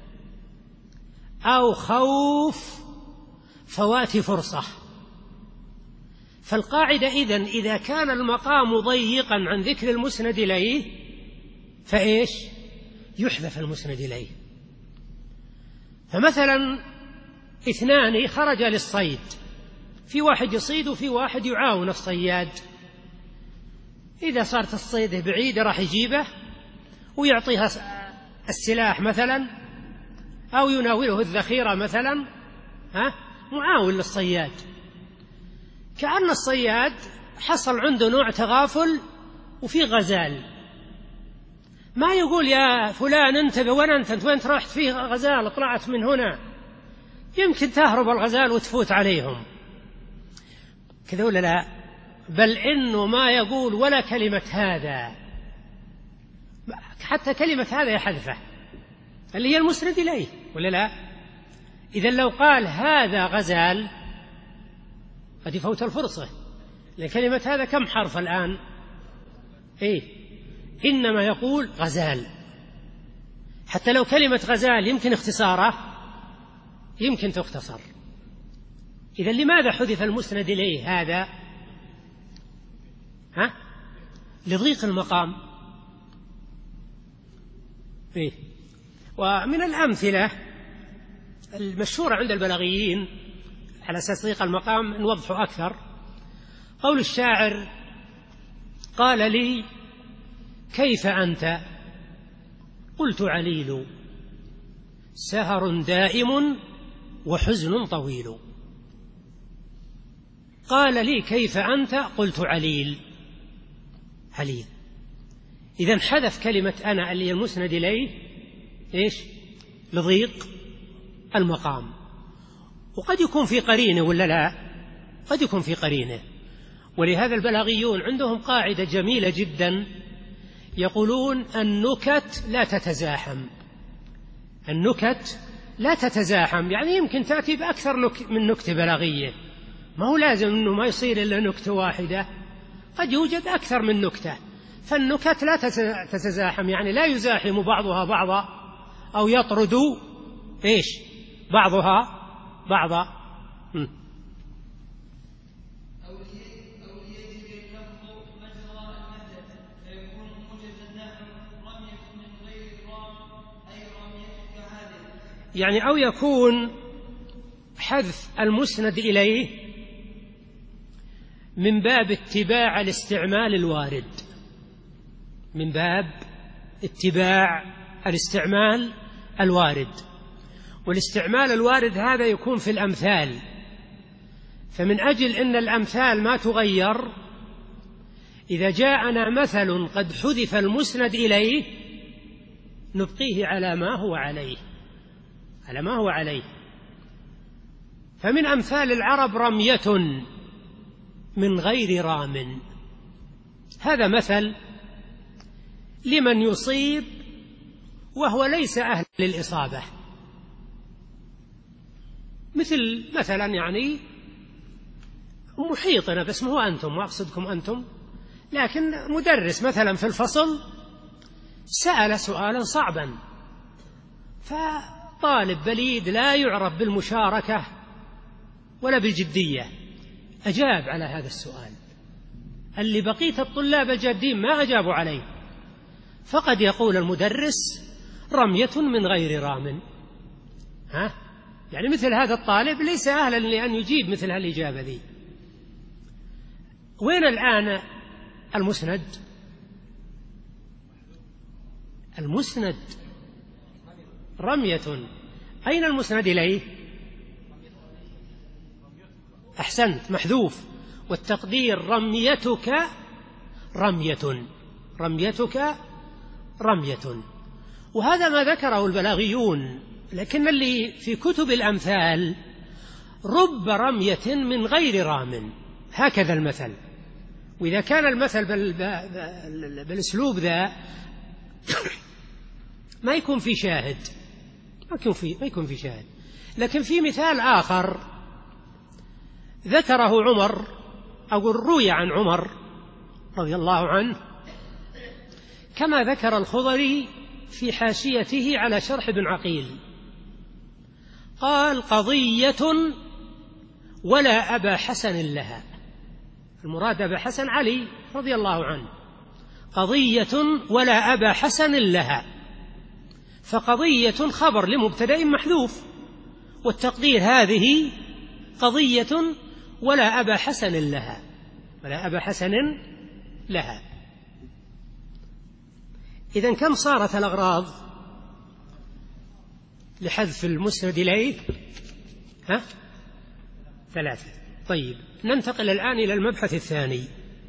أو خوف فوات فرصة. فالقاعدة إذا كان المقام ضيقا عن ذكر المسند إليه يحذف المسند إليه. فمثلا 2 خرجا للصيد، في واحد يصيد وفي واحد يعاون الصياد، إذا صارت الصيد بعيدة راح يجيبه ويعطيها السلاح مثلا، أو يناوله الذخيرة مثلا، معاون للصياد. كأن الصياد حصل عنده نوع تغافل وفي غزال، ما يقول يا فلان انتبه وين أنت وين رحت، فيه غزال طلعت من هنا، يمكن تهرب الغزال وتفوت عليهم كذا ولا لا؟ بل إنه ما يقول ولا كلمة هذا، حتى كلمة هذا يحذفه اللي هي المسند إليه ولا لا؟ إذن لو قال هذا غزال قد يفوت الفرصة، لأن كلمة هذا كم حرف الآن؟ إنما يقول غزال. حتى لو كلمة غزال يمكن اختصاره، يمكن تختصر. إذن لماذا حذف المسند إليه هذا؟ لضيق المقام. ومن الأمثلة المشهورة عند البلاغيين على أساس ضيق المقام نوضحه أكثر، قول الشاعر: قال لي كيف أنت؟ قلت عليل، سهر دائم وحزن طويل. قال لي كيف أنت؟ قلت عليل. عليل. إذن حذف كلمة أنا اللي المسند إليه لضيق المقام. وقد يكون في قرينه ولا لا؟ قد يكون في قرينه. ولهذا البلاغيون عندهم قاعدة جميلة جدا، يقولون النكت لا تتزاحم. النكت لا تتزاحم، يعني يمكن تأتي بأكثر من نكتة بلاغية، ما هو لازم أنه ما يصير إلا نكتة واحدة، قد يوجد أكثر من نكتة. فالنكت لا تتزاحم، يعني لا يزاحم بعضها بعضا أو يطرد بعضها بعضا. يعني أو يكون حذف المسند إليه من باب اتباع الاستعمال الوارد، من باب اتباع الاستعمال الوارد. والاستعمال الوارد هذا يكون في الأمثال، فمن أجل أن الأمثال ما تغير، إذا جاءنا مثل قد حذف المسند إليه نبقيه على ما هو عليه، على ما هو عليه. فمن أمثال العرب رمية من غير رام، هذا مثل لمن يصيب وهو ليس أهل للإصابة، مثلا يعني محيطنا، بس مو أنتم، ما أقصدكم أنتم، لكن مدرس مثلا في الفصل سأل سؤالا صعبا، فطالب بليد لا يعرف بالمشاركة ولا بالجدية أجاب على هذا السؤال، اللي بقية الطلاب الجادين ما أجابوا عليه، فقد يقول المدرس رمية من غير رام. يعني مثل هذا الطالب ليس أهلا لأن يجيب مثل هالإجابة ذي. وين الآن المسند؟ المسند رمية، أين المسند إليه؟ أحسنت، محذوف، والتقدير رميتك رمية، رميتك رمية. وهذا ما ذكره البلاغيون، لكن اللي في كتب الأمثال رب رمية من غير رام، هكذا المثل. وإذا كان المثل بالأسلوب ذا ما يكون في شاهد، ما يكون في شاهد. لكن في مثال آخر ذكره عمر، أو روي عن عمر رضي الله عنه، كما ذكر الخضري في حاشيته على شرح ابن عقيل، قال قضية ولا أبا حسن لها، المراد أبا حسن علي رضي الله عنه، قضية ولا أبا حسن لها، فقضية خبر لمبتدأ محذوف، والتقدير هذه قضية ولا أبا حسن لها، ولا أبا حسن لها. إذن كم صارت الأغراض لحذف المسند إليه؟ ثلاثة. طيب، ننتقل الآن إلى المبحث الثاني.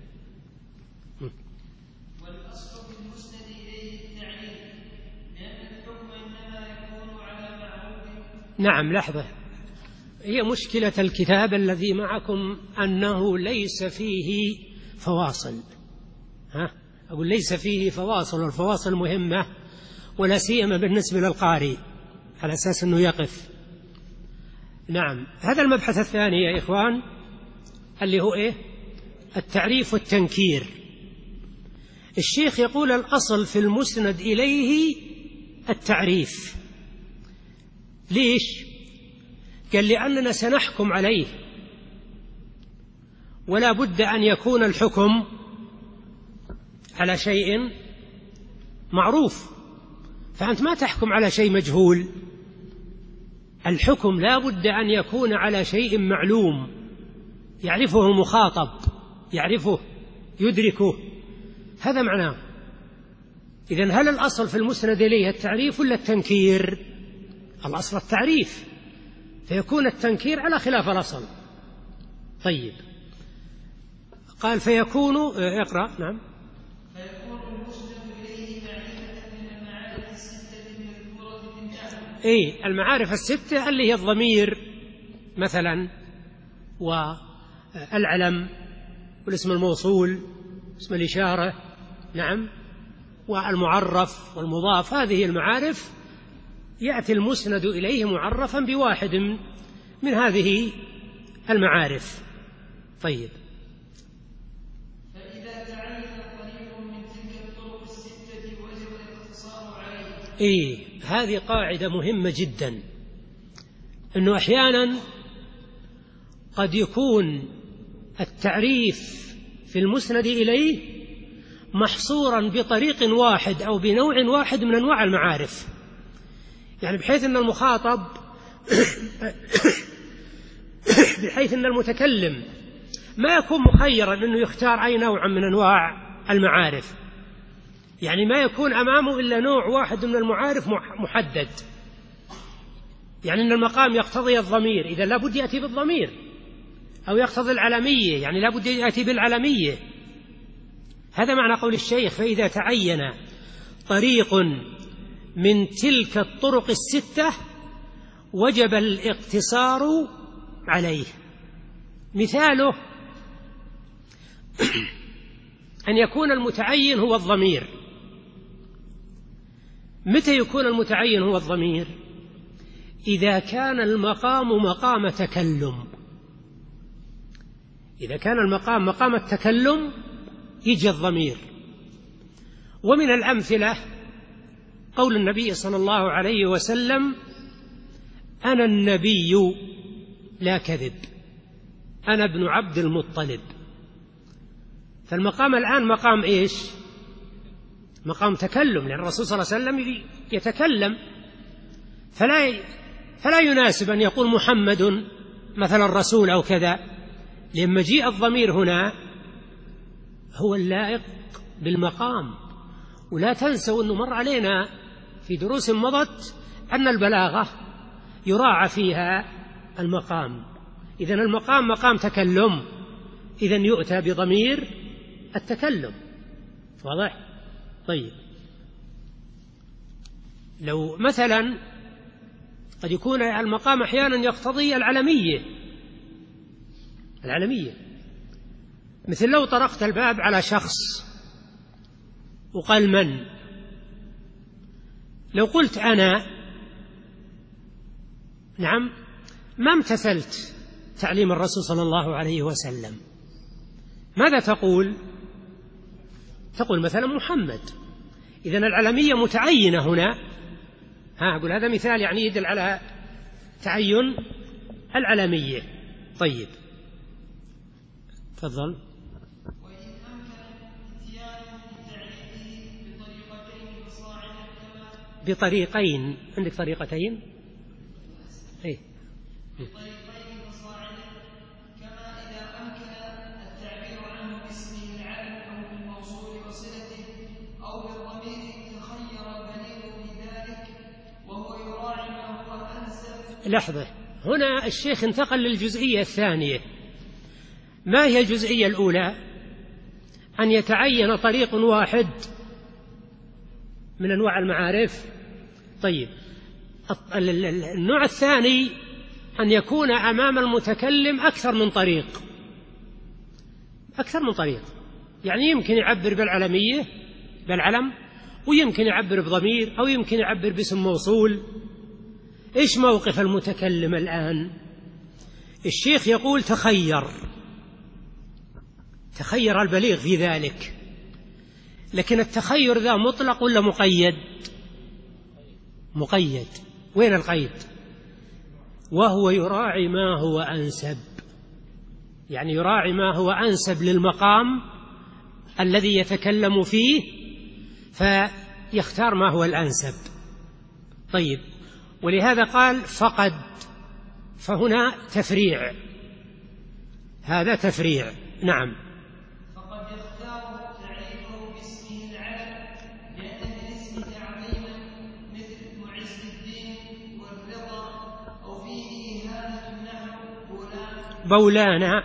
والأصل في المسند إليه التعليل، لأن الحكم إنما يكون على معروف. نعم، لحظة، هي مشكلة الكتاب الذي معكم أنه ليس فيه فواصل. أقول ليس فيه فواصل، والفواصل مهمة ولا سيما بالنسبة للقارئ على أساس أنه يقف. نعم، هذا المبحث الثاني يا إخوان اللي هو التعريف والتنكير. الشيخ يقول الأصل في المسند إليه التعريف. ليش؟ قال لأننا سنحكم عليه، ولا بد أن يكون الحكم على شيء معروف، فأنت ما تحكم على شيء مجهول. الحكم لا بد أن يكون على شيء معلوم يعرفه المخاطب، يعرفه يدركه، هذا معناه. إذن هل الأصل في المسند إليه التعريف ولا التنكير؟ الأصل التعريف، فيكون التنكير على خلاف الأصل. طيب، قال فيكون اقرأ. نعم. فيكون المسند إليه معرفة من المعارف الستة المذكورة في النحو. المعارف الستة اللي هي الضمير مثلا، والعلم، والاسم الموصول، اسم الإشارة، نعم، والمعرف والمضاف. هذه المعارف يأتي المسند إليه معرفا بواحد من هذه المعارف. طيب، فإذا تعين طريق من تلك الطرق الستة وجب الاقتصار عليه. هذه قاعدة مهمة جدا، أنه أحيانا قد يكون التعريف في المسند إليه محصورا بطريق واحد أو بنوع واحد من أنواع المعارف، يعني بحيث أن المخاطب بحيث أن المتكلم ما يكون مخيرا أنه يختار أي نوع من أنواع المعارف، يعني ما يكون أمامه إلا نوع واحد من المعارف محدد. يعني أن المقام يقتضي الضمير، إذا لا بد يأتي بالضمير، أو يقتضي العلمية، يعني لا بد يأتي بالعلمية. هذا معنى قول الشيخ فإذا تعين طريق من تلك الطرق الستة وجب الاقتصار عليه. مثاله أن يكون المتعين هو الضمير. متى يكون المتعين هو الضمير؟ إذا كان المقام مقام تكلم. إذا كان المقام مقام التكلم يجي الضمير. ومن الأمثلة قول النبي صلى الله عليه وسلم أنا النبي لا كذب، أنا ابن عبد المطلب. فالمقام الآن مقام إيش؟ مقام تكلم، لأن الرسول صلى الله عليه وسلم يتكلم، فلا يناسب أن يقول محمد مثلا الرسول أو كذا، لأن مجيء الضمير هنا هو اللائق بالمقام. ولا تنسوا أنه مر علينا في دروس مضت أن البلاغة يراعى فيها المقام. إذن المقام مقام تكلم، إذن يؤتى بضمير التكلم. واضح؟ طيب، لو مثلا قد يكون المقام أحيانا يقتضي العلمية، مثل لو طرقت الباب على شخص وقال من، لو قلت أنا، نعم، ما امتثلت تعليم الرسول صلى الله عليه وسلم، ماذا تقول؟ تقول مثلا محمد. إذن العلمية متعينة هنا. أقول هذا مثال يعني يدل على تعين العلمية. طيب، تفضل. وإن أمكن اتيان التعريف بطريقتين فصاعدا كما بطريقين. عندك طريقتين؟ إيه؟ بطريقين فصاعدا، كما إذا أمكن التعبير عنه باسمه العلم أو بالموصول وصلته أو بالضمير تخير البليغ في ذلك وهو يراعي ما هو أنسب. لحظة، هنا الشيخ انتقل للجزئية الثانية. ما هي الجزئية الأولى؟ أن يتعين طريق واحد من أنواع المعارف. طيب، النوع الثاني أن يكون أمام المتكلم أكثر من طريق، أكثر من طريق. يعني يمكن يعبر بالعلمية، بالعلم، ويمكن يعبر بضمير، أو يمكن يعبر باسم موصول. إيش موقف المتكلم الآن؟ الشيخ يقول تخير البليغ في ذلك، لكن التخير ذا مطلق ولا مقيد؟ مقيد. وين القيد؟ وهو يراعي ما هو أنسب، يعني يراعي ما هو أنسب للمقام الذي يتكلم فيه فيختار ما هو الأنسب. طيب، ولهذا قال فقد، فهنا تفريع، هذا تفريع. نعم. فقد يختار تعريفه باسمه العلم لأن الاسم تعظيما مثل معز الدين والرضا، أو فيه إهانة نحو بولانا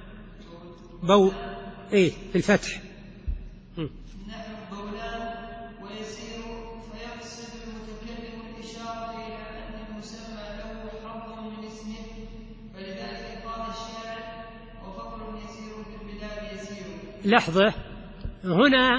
إيه بالفتح نحو بولان، ويسير فيقصد المتكلم الإشارة إلى أن المسمى له حظ من اسمه، فلذلك قال الشاعر وفقر يسير في البلاد يسير. لحظة، هنا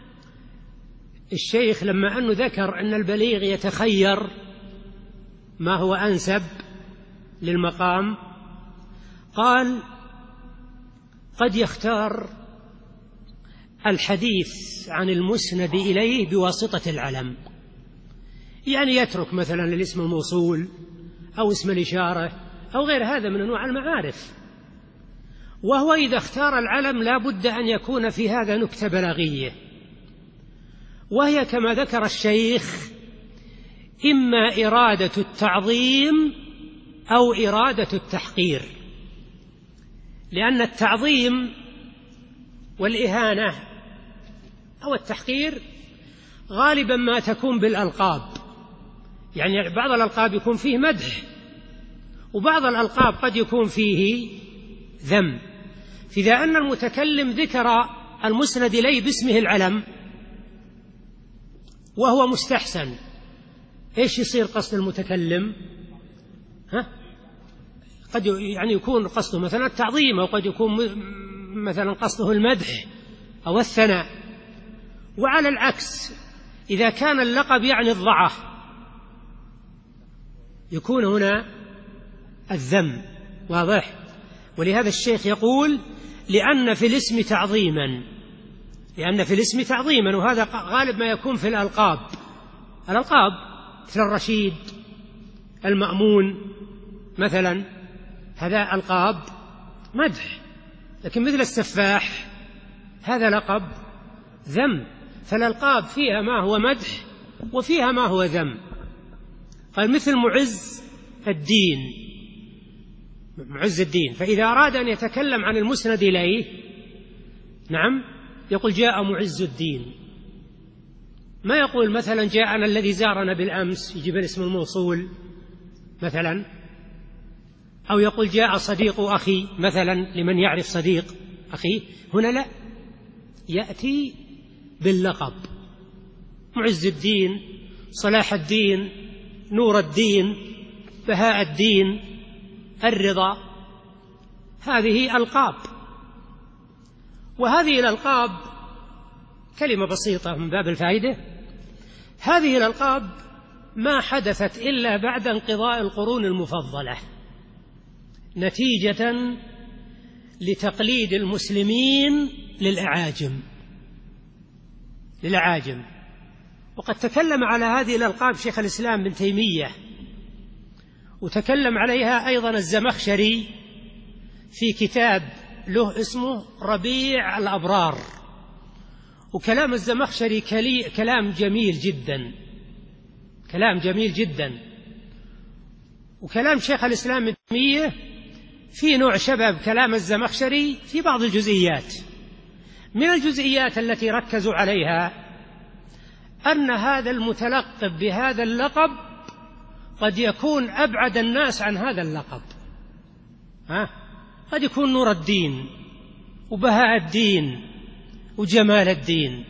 الشيخ لما أنه ذكر أن البليغ يتخير ما هو أنسب للمقام قال قد يختار الحديث عن المسند إليه بواسطة العلم، يعني يترك مثلا الاسم الموصول أو اسم الإشارة أو غير هذا من أنواع المعارف. وهو إذا اختار العلم لا بد أن يكون في هذا نكتة بلاغية، وهي كما ذكر الشيخ إما إرادة التعظيم أو إرادة التحقير، لأن التعظيم والإهانة أو التحقير غالبا ما تكون بالألقاب، يعني بعض الألقاب يكون فيه مدح، وبعض الألقاب قد يكون فيه ذم. فإذا أن المتكلم ذكر المسند إليه باسمه العلم وهو مستحسن، إيش يصير قصد المتكلم؟ قد يعني يكون قصده مثلا التعظيم، أو قد يكون مثلا قصده المدح أو الثناء. وعلى العكس إذا كان اللقب يعني الضعف يكون هنا الذم. واضح؟ ولهذا الشيخ يقول لأن في الاسم تعظيما، لأن في الاسم تعظيما، وهذا غالب ما يكون في الألقاب مثل الرشيد، المأمون مثلا، هذا ألقاب مدح. لكن مثل السفاح هذا لقب ذم، فالألقاب فيها ما هو مدح وفيها ما هو ذم. قال مثل معز الدين، فإذا أراد أن يتكلم عن المسند إليه نعم يقول جاء معز الدين، ما يقول مثلا جاءنا الذي زارنا بالأمس، يجيب الاسم الموصول مثلا، أو يقول جاء صديق أخي مثلا لمن يعرف صديق أخي. هنا لا، يأتي باللقب معز الدين، صلاح الدين، نور الدين، بهاء الدين، الرضا. هذه ألقاب، وهذه الألقاب كلمة بسيطة من باب الفائدة، هذه الألقاب ما حدثت إلا بعد انقضاء القرون المفضلة نتيجة لتقليد المسلمين للأعاجم. وقد تكلم على هذه الألقاب شيخ الإسلام ابن تيمية، وتكلم عليها أيضا الزمخشري في كتاب له اسمه ربيع الأبرار. وكلام الزمخشري كلام جميل جدا، كلام جميل جدا. وكلام شيخ الإسلام ابن تيمية في نوع شبه كلام الزمخشري في بعض الجزئيات. من الجزئيات التي ركزوا عليها أن هذا المتلقب بهذا اللقب قد يكون أبعد الناس عن هذا اللقب. قد يكون نور الدين وبهاء الدين وجمال الدين،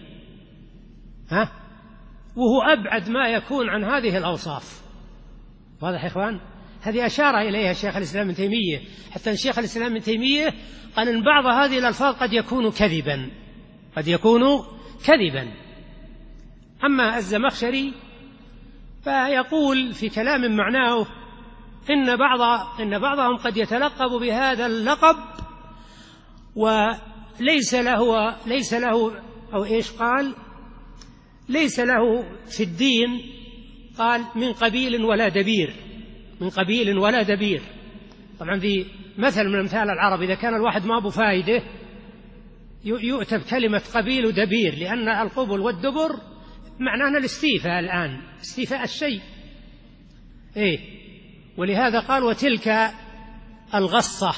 وهو أبعد ما يكون عن هذه الأوصاف. واضح يا إخوان؟ هذه أشار إليها شيخ الإسلام ابن تيمية، حتى شيخ الإسلام ابن تيمية قال إن بعض هذه الألفاظ قد يكون كذبا، قد يكون كذبا. أما الزمخشري فيقول في كلام معناه إن بعضهم قد يتلقب بهذا اللقب وليس له أو إيش قال، ليس له في الدين، قال من قبيل ولا دبير، من قبيل ولا دبير. طبعا في مثل من أمثال العرب إذا كان الواحد ما أبو فايدة يؤتى بكلمة قبيل ودبير، لأن القبل والدبر معناها الاستيفاء الآن، استيفاء الشيء. ولهذا قال وتلك الغصة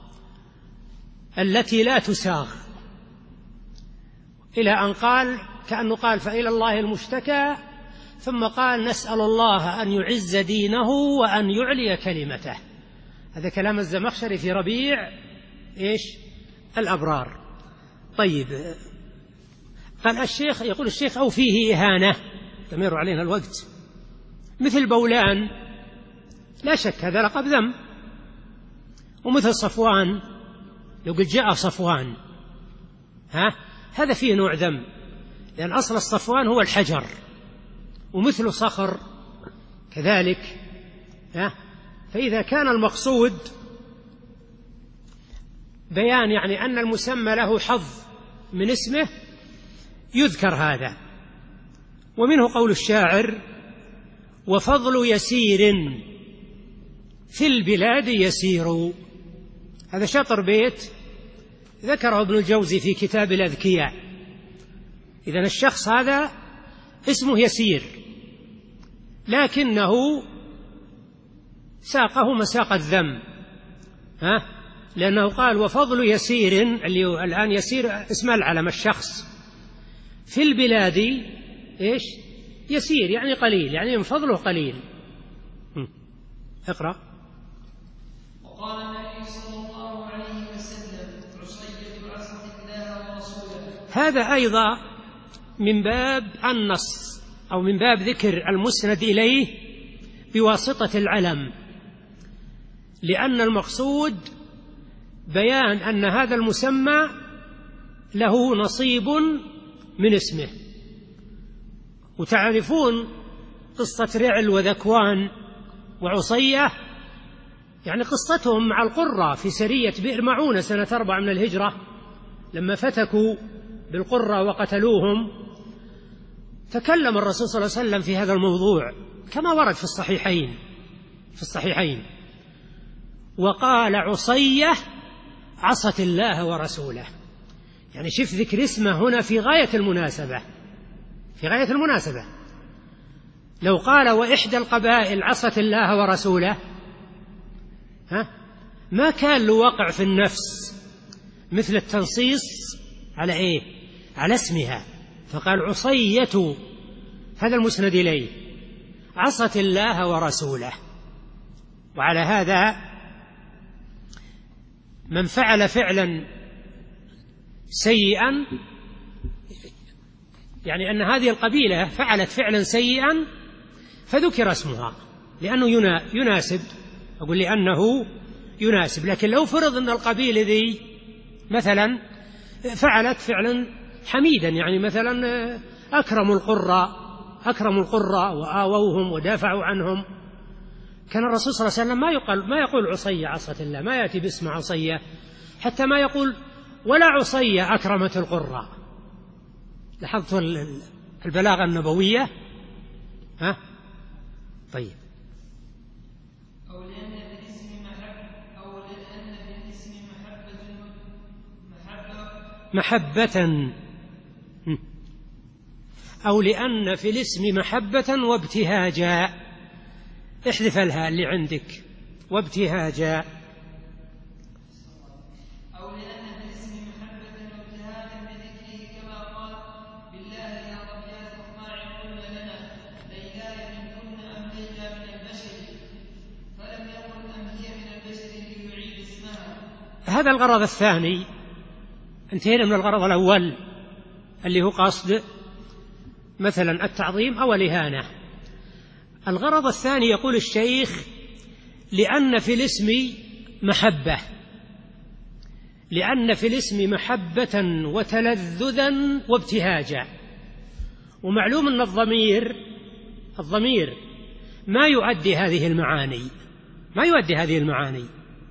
التي لا تساغ، إلى أن قال كأنه قال فإلى الله المشتكى، ثم قال نسأل الله أن يعز دينه وأن يعلي كلمته. هذا كلام الزمخشري في ربيع الأبرار. طيب، قال الشيخ، يقول الشيخ أو فيه إهانة، تمر علينا الوقت، مثل بولان لا شك هذا لقب ذم، ومثل صفوان لو قلت جاء صفوان هذا فيه نوع ذم، لأن أصل الصفوان هو الحجر، ومثل صخر كذلك. فإذا كان المقصود بيان يعني أن المسمى له حظ من اسمه يذكر هذا. ومنه قول الشاعر وفضل يسير في البلاد يسير. هذا شطر بيت ذكره ابن الجوزي في كتاب الأذكياء. إذن الشخص هذا اسمه يسير، لكنه ساقه مساق الذم، لأنه قال وفضل يسير، اللي الآن يسير اسم العلم الشخص، في البلاد يسير يعني قليل، يعني من فضله قليل. اقرأ. وقال النبي صلى الله عليه وسلم عصية عصت الله ورسوله. هذا أيضا من باب النص أو من باب ذكر المسند إليه بواسطة العلم، لأن المقصود بيان أن هذا المسمى له نصيب من اسمه. وتعرفون قصة رعل وذكوان وعصية، يعني قصتهم مع القرة في سرية بئر معونة سنة 4 من الهجرة، لما فتكوا بالقرة وقتلوهم، تكلم الرسول صلى الله عليه وسلم في هذا الموضوع كما ورد في الصحيحين، وقال عصية عصت الله ورسوله. يعني شوف ذكر اسمه هنا في غاية المناسبة. لو قال وإحدى القبائل عصت الله ورسوله ما كان له وقع في النفس مثل التنصيص على على اسمها، فقال عصية هذا المسند إليه عصت الله ورسوله. وعلى هذا من فعل فعلا سيئا، يعني أن هذه القبيلة فعلت فعلا سيئا فذكر اسمها لأنه يناسب، أقول لأنه يناسب. لكن لو فرض أن القبيلة ذي مثلا فعلت فعلا حميدا، يعني مثلا أكرموا القراء وآووهم ودافعوا عنهم، كان الرسول صلى الله عليه وسلم ما يقول عصية عصت الله، ما يأتي باسم عصية، حتى ما يقول ولا عصية أكرمت القراء. لاحظتوا البلاغة النبوية؟ طيب. أو لأن بالاسم محبة. أو لأن في الاسم محبة وابتهاجا. احذف الهاء اللي عندك، وابتهاجا. أو لأن في الاسم محبة وابتهاجا بذكره كما قال بالله يا ربيات الطاع قلن لنا ليلاي منكن أم ليلى من البشر، فلم يقل أم هي من البشر ليعيد اسمها. هذا الغرض الثاني. انتهينا من الغرض الأول اللي هو قصد مثلا التعظيم أو الإهانة. الغرض الثاني يقول الشيخ لأن في الاسم محبة، لأن في الاسم محبة وتلذذا وابتهاجا. ومعلوم أن الضمير ما يؤدي هذه المعاني، ما يؤدي هذه المعاني.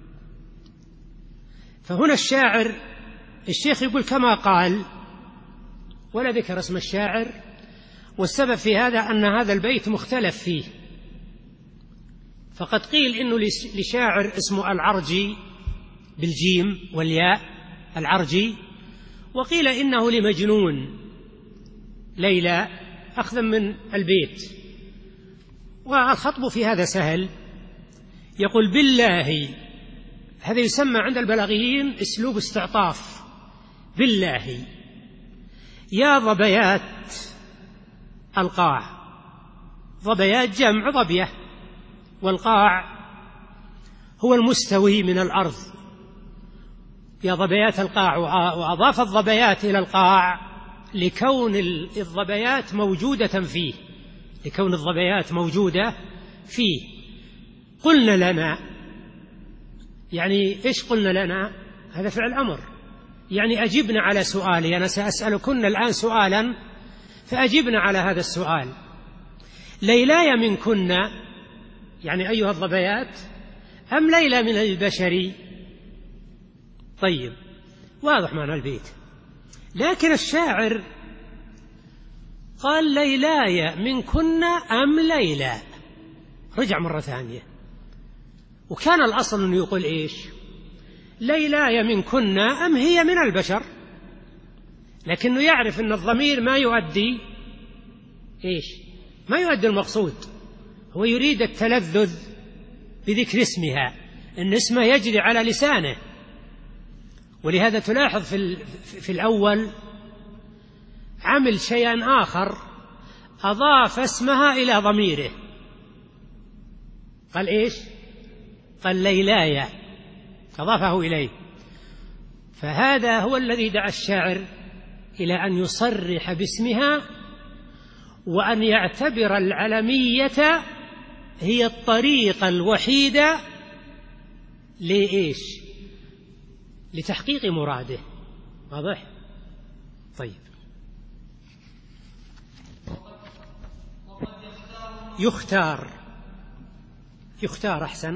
فهنا الشيخ يقول كما قال، ولا ذكر اسم الشاعر، والسبب في هذا أن هذا البيت مختلف فيه. فقد قيل إنه لشاعر اسمه العرجي بالجيم والياء، العرجي، وقيل إنه لمجنون ليلى أخذا من البيت. والخطب في هذا سهل. يقول بالله، هذا يسمى عند البلاغيين أسلوب استعطاف. بالله يا ضبيات القاع، ضبيات جمع ضبية، والقاع هو المستوي من الأرض. يا ضبيات القاع، وأضاف الضبيات إلى القاع لكون الضبيات موجودة فيه، لكون الضبيات موجودة فيه. قلنا لنا، يعني إيش قلنا لنا؟ هذا فعل أمر، يعني أجبنا على سؤالي، أنا سأسألكن الآن سؤالا فأجبنا على هذا السؤال. ليلاي منكن، يعني أيها الضبيات، أم ليلى من البشر؟ طيب، واضح معنى البيت. لكن الشاعر قال ليلاي منكن أم ليلى، رجع مرة ثانية. وكان الأصل أنه يقول إيش؟ ليلاي منكن أم هي من البشر، لكنه يعرف أن الضمير ما يؤدي إيش؟ ما يؤدي المقصود. هو يريد التلذذ بذكر اسمها، أن اسمه يجري على لسانه. ولهذا تلاحظ في الأول عمل شيئا آخر، أضاف اسمها إلى ضميره. قال إيش؟ قال ليلاي، أضافه إليه. فهذا هو الذي دعا الشاعر إلى أن يصرح باسمها، وأن يعتبر العلمية هي الطريقة الوحيدة لإيش؟ لتحقيق مراده. واضح؟ طيب. يختار أحسن،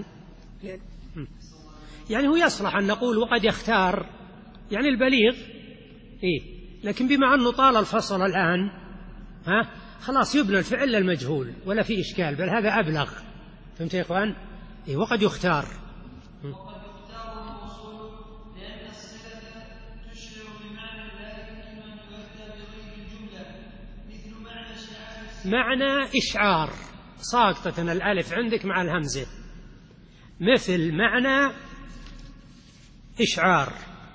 يعني هو يصلح أن نقول وقد يختار، يعني البليغ، لكن بما أنه طال الفصل الآن، خلاص يبنى الفعل المجهول ولا في إشكال، بل هذا أبلغ. فهمت يا إخوان؟ وقد يختار. وقد يختار الموصول لأن الصلة تشعر بمعنى لا يمكن أن يؤدى بغير الجملة، مثل معنى شعار. معنى إشعار، ساقطة الألف عندك مع الهمزة، مثل معنى إشعار.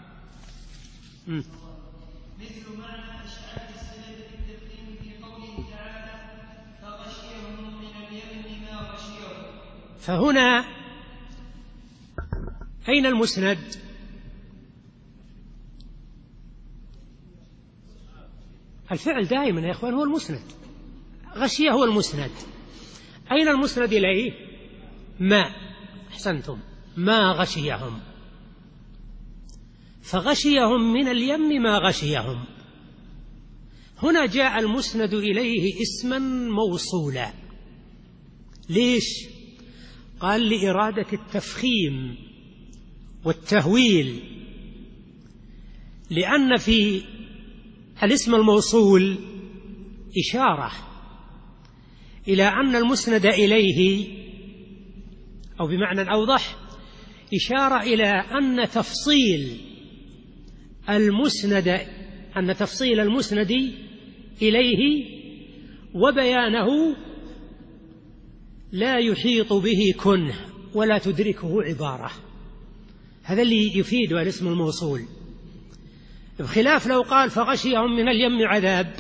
مثل معنى إشعار الصلة بالتقديم في قوله تعالى فغشيهم من اليم ما غشيهم. فهنا أين المسند؟ الفعل دائما يا إخوان هو المسند، غشية هو المسند. أين المسند إليه؟ ما، أحسنتم، ما غشيهم، فغشيهم من اليم ما غشيهم. هنا جاء المسند إليه اسما موصولا. ليش؟ قال لإرادة التفخيم والتهويل، لأن في الاسم الموصول إشارة إلى أن المسند إليه، أو بمعنى أوضح إشارة إلى أن تفصيل المسند إليه وبيانه لا يحيط به كنه ولا تدركه عبارة. هذا اللي يفيده الاسم الموصول، بخلاف لو قال فغشيهم من اليم عذاب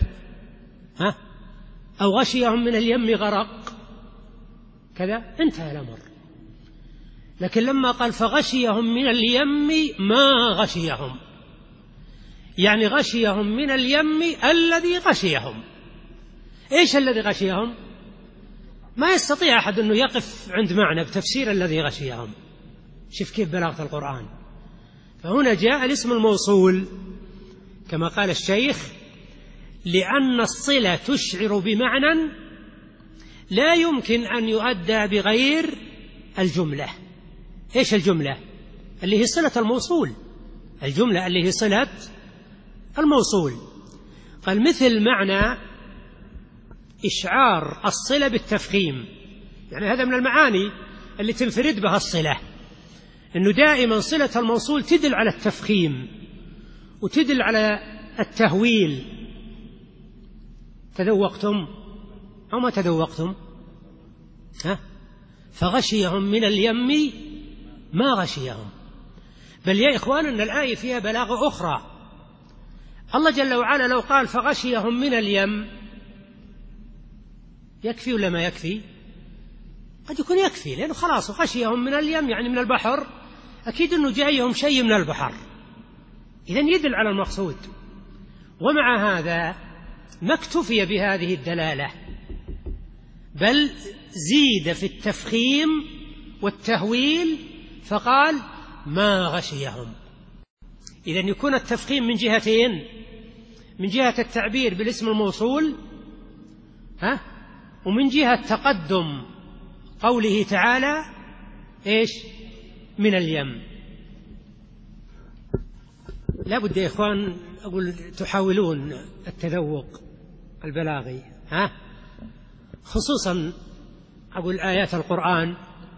أو غشيهم من اليم غرق كذا انتهى الأمر. لكن لما قال فغشيهم من اليم ما غشيهم، يعني غشيهم من اليم الذي غشيهم. إيش الذي غشيهم؟ ما يستطيع أحد أنه يقف عند معنى بتفسير الذي غشيهم. شوف كيف بلاغة القرآن. فهنا جاء الاسم الموصول كما قال الشيخ لأن الصلة تشعر بمعنى لا يمكن أن يؤدى بغير الجملة. إيش الجملة؟ اللي هي صلة الموصول. الجملة اللي هي صلة الموصول. قال مثل معنى إشعار الصلة بالتفخيم، يعني هذا من المعاني اللي تنفرد بها الصلة، أنه دائما صلة الموصول تدل على التفخيم وتدل على التهويل. تذوقتم أو ما تذوقتم؟ فغشيهم من اليم ما غشيهم. بل يا إخوان أن الآية فيها بلاغة أخرى. الله جل وعلا لو قال فغشيهم من اليم يكفي ولا ما يكفي؟ قد يكون يكفي، لأنه خلاص غشيهم من اليم يعني من البحر، أكيد أنه جايهم شيء من البحر، إذن يدل على المقصود. ومع هذا ما اكتفي بهذه الدلالة، بل زيد في التفخيم والتهويل فقال ما غشيهم. إذن يكون التفخيم من جهتين، من جهة التعبير بالاسم الموصول ومن جهة تقدم قوله تعالى إيش؟ من اليم. لا بد يا إخوان أقول تحاولون التذوق البلاغي، خصوصا أقول آيات القرآن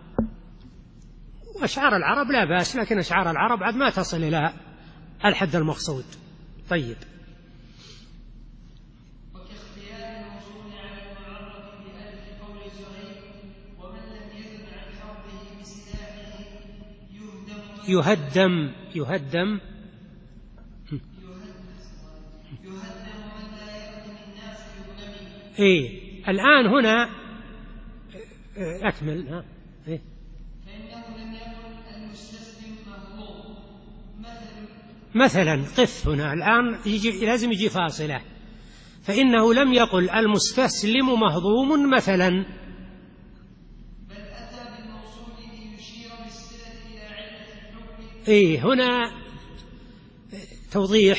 وأشعار العرب لا بأس، لكن أشعار العرب عاد ما تصل إلى الحد المقصود. طيب. يهدم يهدم إيه الآن هنا أكمل إيه؟ فإنه لم يقل المستسلم مهضوم مثلا قف هنا الآن لازم يجي فاصلة. فإنه لم يقل المستسلم مهضوم مثلا، بل أتى بالموصول ليشير بالصلة إلى علة الحكم. إيه هنا توضيح.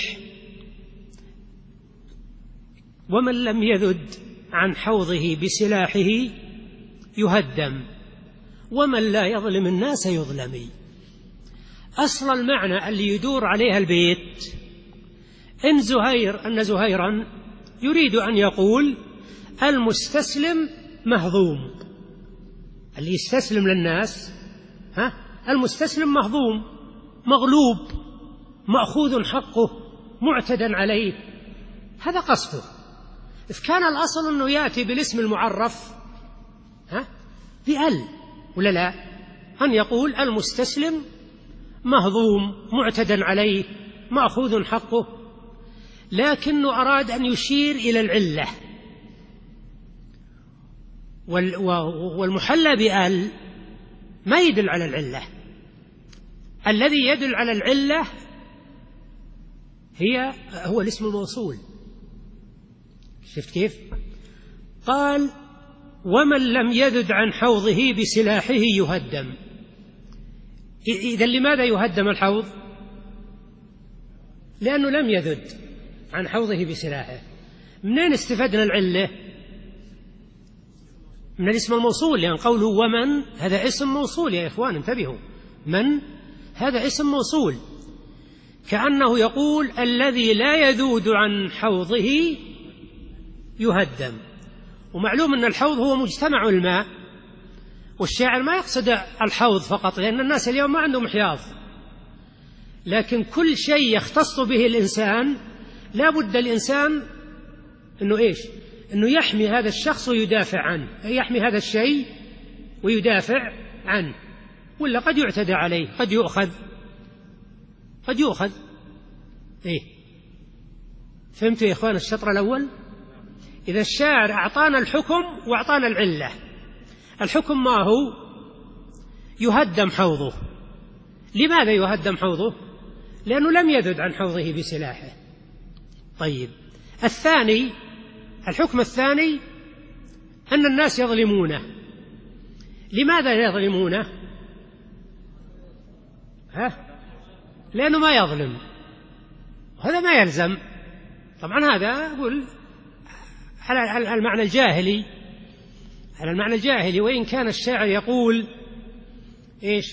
ومن لم يذد عن حوضه بسلاحه يهدم ومن لا يظلم الناس يظلم. أصل المعنى اللي يدور عليها البيت أن زهيرا يريد أن يقول المستسلم مهضوم، اللي يستسلم للناس المستسلم مهضوم مغلوب مأخوذ حقه معتدى عليه. هذا قصده. إذ كان الأصل أنه يأتي بالاسم المعرف بأل ولا لا، أن يقول المستسلم مهضوم معتدى عليه مأخوذ حقه، لكنه أراد أن يشير إلى العلة، والمحلى بأل ما يدل على العلة. الذي يدل على العلة هو الاسم الموصول. شفت كيف؟ قال ومن لم يذد عن حوضه بسلاحه يهدم. إذن لماذا يهدم الحوض؟ لأنه لم يذد عن حوضه بسلاحه. منين استفدنا العلة؟ من الاسم الموصول، لأن قوله ومن هذا اسم موصول يا إخوان انتبهوا، من هذا اسم موصول، كأنه يقول الذي لا يذود عن حوضه يهدم. ومعلوم أن الحوض هو مجتمع الماء، والشاعر ما يقصد الحوض فقط، لأن الناس اليوم ما عندهم حياض، لكن كل شيء يختص به الإنسان لا بد الإنسان أنه إيش؟ أنه يحمي هذا الشخص ويدافع عنه، يحمي هذا الشيء ويدافع عنه، ولا قد يعتدى عليه، قد يؤخذ. إيه، فهمتوا يا إخوان الشطر الأول؟ إذا الشاعر أعطانا الحكم وأعطانا العلة. الحكم ما هو؟ يهدم حوضه. لماذا يهدم حوضه؟ لأنه لم يذد عن حوضه بسلاحه. طيب، الحكم الثاني أن الناس يظلمونه. لماذا يظلمونه؟ لأنه ما يظلم، هذا ما يلزم. طبعا هذا أقول على المعنى الجاهلي، وإن كان الشاعر يقول إيش؟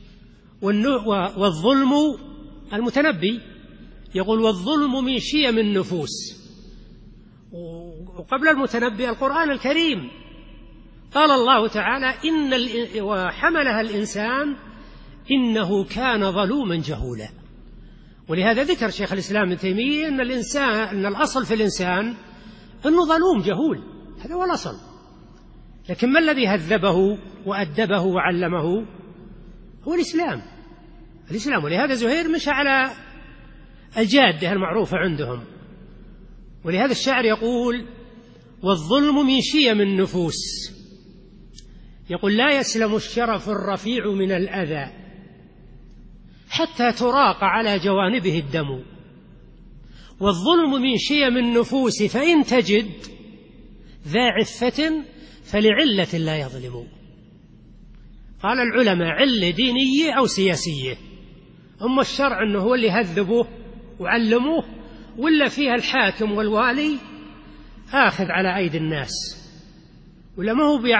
والظلم، المتنبي يقول والظلم من شيم النفوس. وقبل المتنبي القرآن الكريم قال الله تعالى وحملها الإنسان إنه كان ظلوما جهولا. ولهذا ذكر شيخ الإسلام ابن تيمية أن الأصل في الإنسان أنه ظلوم جهول، هذا هو الأصل. لكن ما الذي هذبه وأدبه وعلمه؟ هو الإسلام. ولهذا زهير مشى على الجادة المعروفة عندهم. ولهذا الشاعر يقول والظلم من شيم النفوس، يقول لا يسلم الشرف الرفيع من الأذى حتى تراق على جوانبه الدم. والظلم من شيم النفوس فإن تجد ذا عفة فلعلة لا يظلم. قال العلماء علة دينية أو سياسية. أما الشرع أنه هو اللي هذبوه وعلموه، ولا فيها الحاكم والوالي آخذ على أيدي الناس، ولا ما هو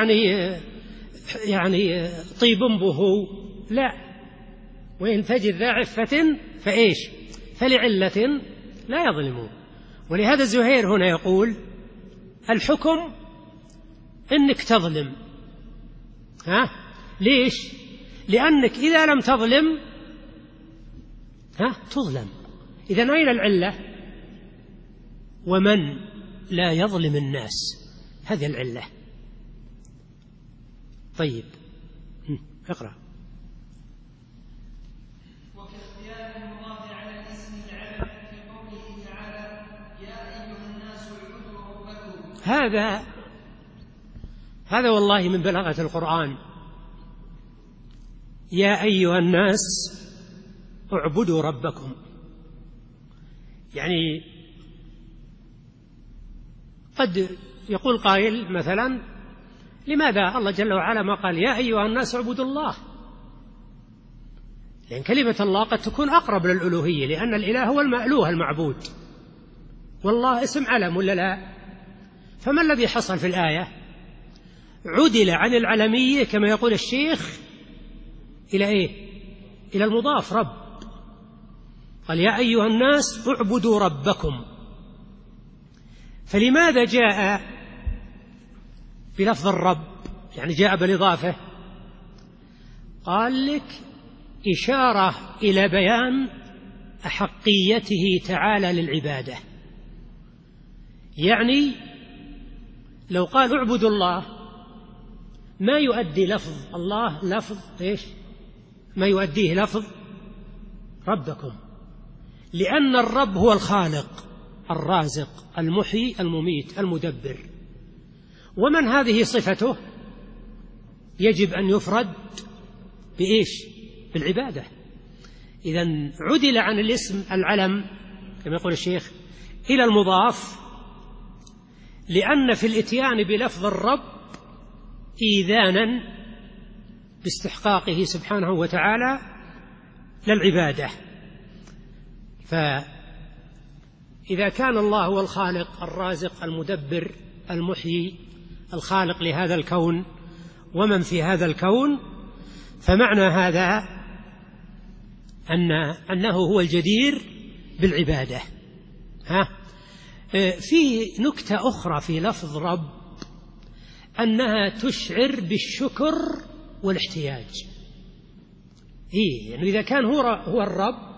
يعني طيب به، لا. وإن تجد ذا عفة فإيش؟ فلعلة لا يظلمون. ولهذا زهير هنا يقول الحكم إنك تظلم. ليش؟ لأنك إذا لم تظلم تظلم. إذن أين العلة؟ ومن لا يظلم الناس، هذه العلة. طيب، اقرأ. وكاختيار المضاف على الاسم العلم في قوله تعالى يا أيها الناس اعبدوا ربكم. هذا والله من بلاغة القرآن. يا أيها الناس اعبدوا ربكم، يعني قد يقول قائل مثلا لماذا الله جل وعلا ما قال يا أيها الناس اعبدوا الله؟ لأن كلمة الله قد تكون أقرب للألوهية، لأن الإله هو المألوه المعبود، والله اسم علم ولا لا؟ فما الذي حصل في الآية؟ عدل عن العلمية كما يقول الشيخ إلى إيه؟ إلى المضاف رب. قال يا أيها الناس اعبدوا ربكم. فلماذا جاء بلفظ الرب، يعني جاء بالإضافة؟ قال لك إشارة إلى بيان أحقيته تعالى للعبادة. يعني لو قال اعبدوا الله ما يؤدي لفظ الله لفظ إيش؟ ما يؤديه لفظ ربكم، لأن الرب هو الخالق الرازق المحيي المميت المدبر، ومن هذه صفته يجب أن يفرد بإيش؟ بالعبادة. إذن عدل عن الاسم العلم كما يقول الشيخ إلى المضاف، لأن في الإتيان بلفظ الرب إيذانا باستحقاقه سبحانه وتعالى للعبادة. فإذا كان الله هو الخالق الرازق المدبر المحيي الخالق لهذا الكون ومن في هذا الكون، فمعنى هذا أنه هو الجدير بالعبادة. في نكتة أخرى في لفظ رب أنها تشعر بالشكر والاحتياج. يعني إذا كان هو الرب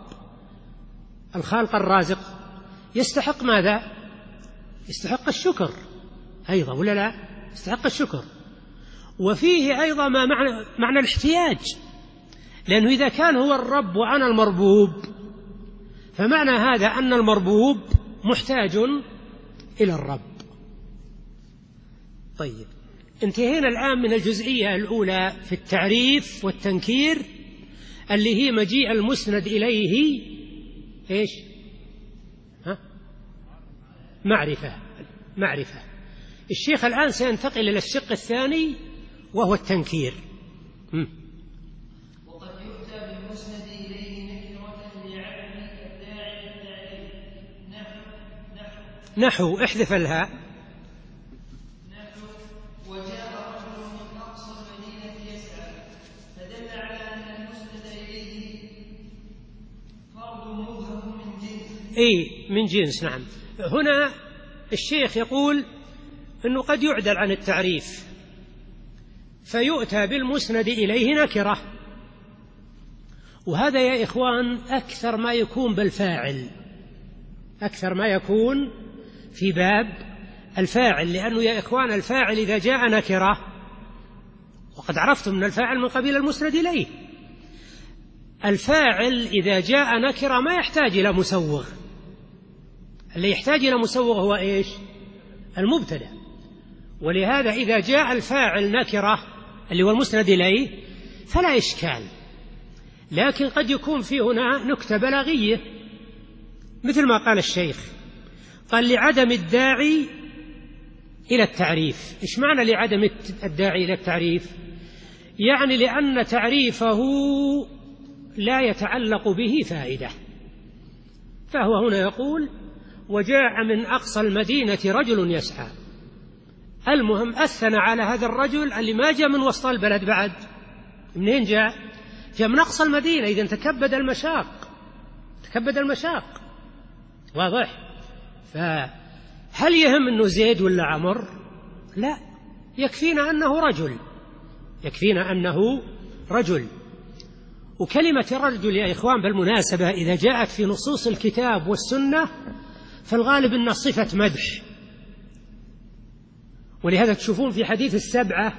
الخالق الرازق يستحق ماذا؟ يستحق الشكر، أيضا ولا لا؟ يستحق الشكر. وفيه أيضا ما معنى الاحتياج، لأنه إذا كان هو الرب وأنا المربوب فمعنى هذا أن المربوب محتاج إلى الرب. طيب، انتهينا الآن من الجزئية الأولى في التعريف والتنكير اللي هي مجيء المسند إليه إيش؟ معرفة. الشيخ الآن سينتقل إلى الشق الثاني وهو التنكير. وقد يؤتى بالمسند إليه نكرة لعدم الداعي للتعريف، نحو احذف الهاء، نحو وجاء رجل من أقصى المدينة يسعى، فدل على أن المسند إليه فرد مبهم من جنس. من جنس. نعم. هنا الشيخ يقول أنه قد يعدل عن التعريف فيؤتى بالمسند إليه نكرة، وهذا يا إخوان أكثر ما يكون بالفاعل، أكثر ما يكون في باب الفاعل، لأنه يا إخوان الفاعل إذا جاء نكرة، وقد عرفتم أن الفاعل من قبيل المسند إليه، الفاعل إذا جاء نكرة ما يحتاج إلى مسوغ، اللي يحتاج إلى مسوغ هو إيش؟ المبتدأ. ولهذا إذا جاء الفاعل نكرة اللي هو المسند إليه فلا إشكال، لكن قد يكون في هنا نكتة بلاغية مثل ما قال الشيخ، قال لعدم الداعي إلى التعريف. إيش معنى لعدم الداعي إلى التعريف؟ يعني لأن تعريفه لا يتعلق به فائدة. فهو هنا يقول وجاء من أقصى المدينة رجل يسعى، المهم أثنى على هذا الرجل اللي ما جاء من وسط البلد بعد. منين جاء؟ جاء من أقصى المدينة، إذن تكبد المشاق. واضح؟ فهل يهم أنه زيد ولا عمر؟ لا، يكفينا أنه رجل. وكلمة رجل يا إخوان بالمناسبة إذا جاءت في نصوص الكتاب والسنة فالغالب أنها صفة مدح، ولهذا تشوفون في حديث السبعة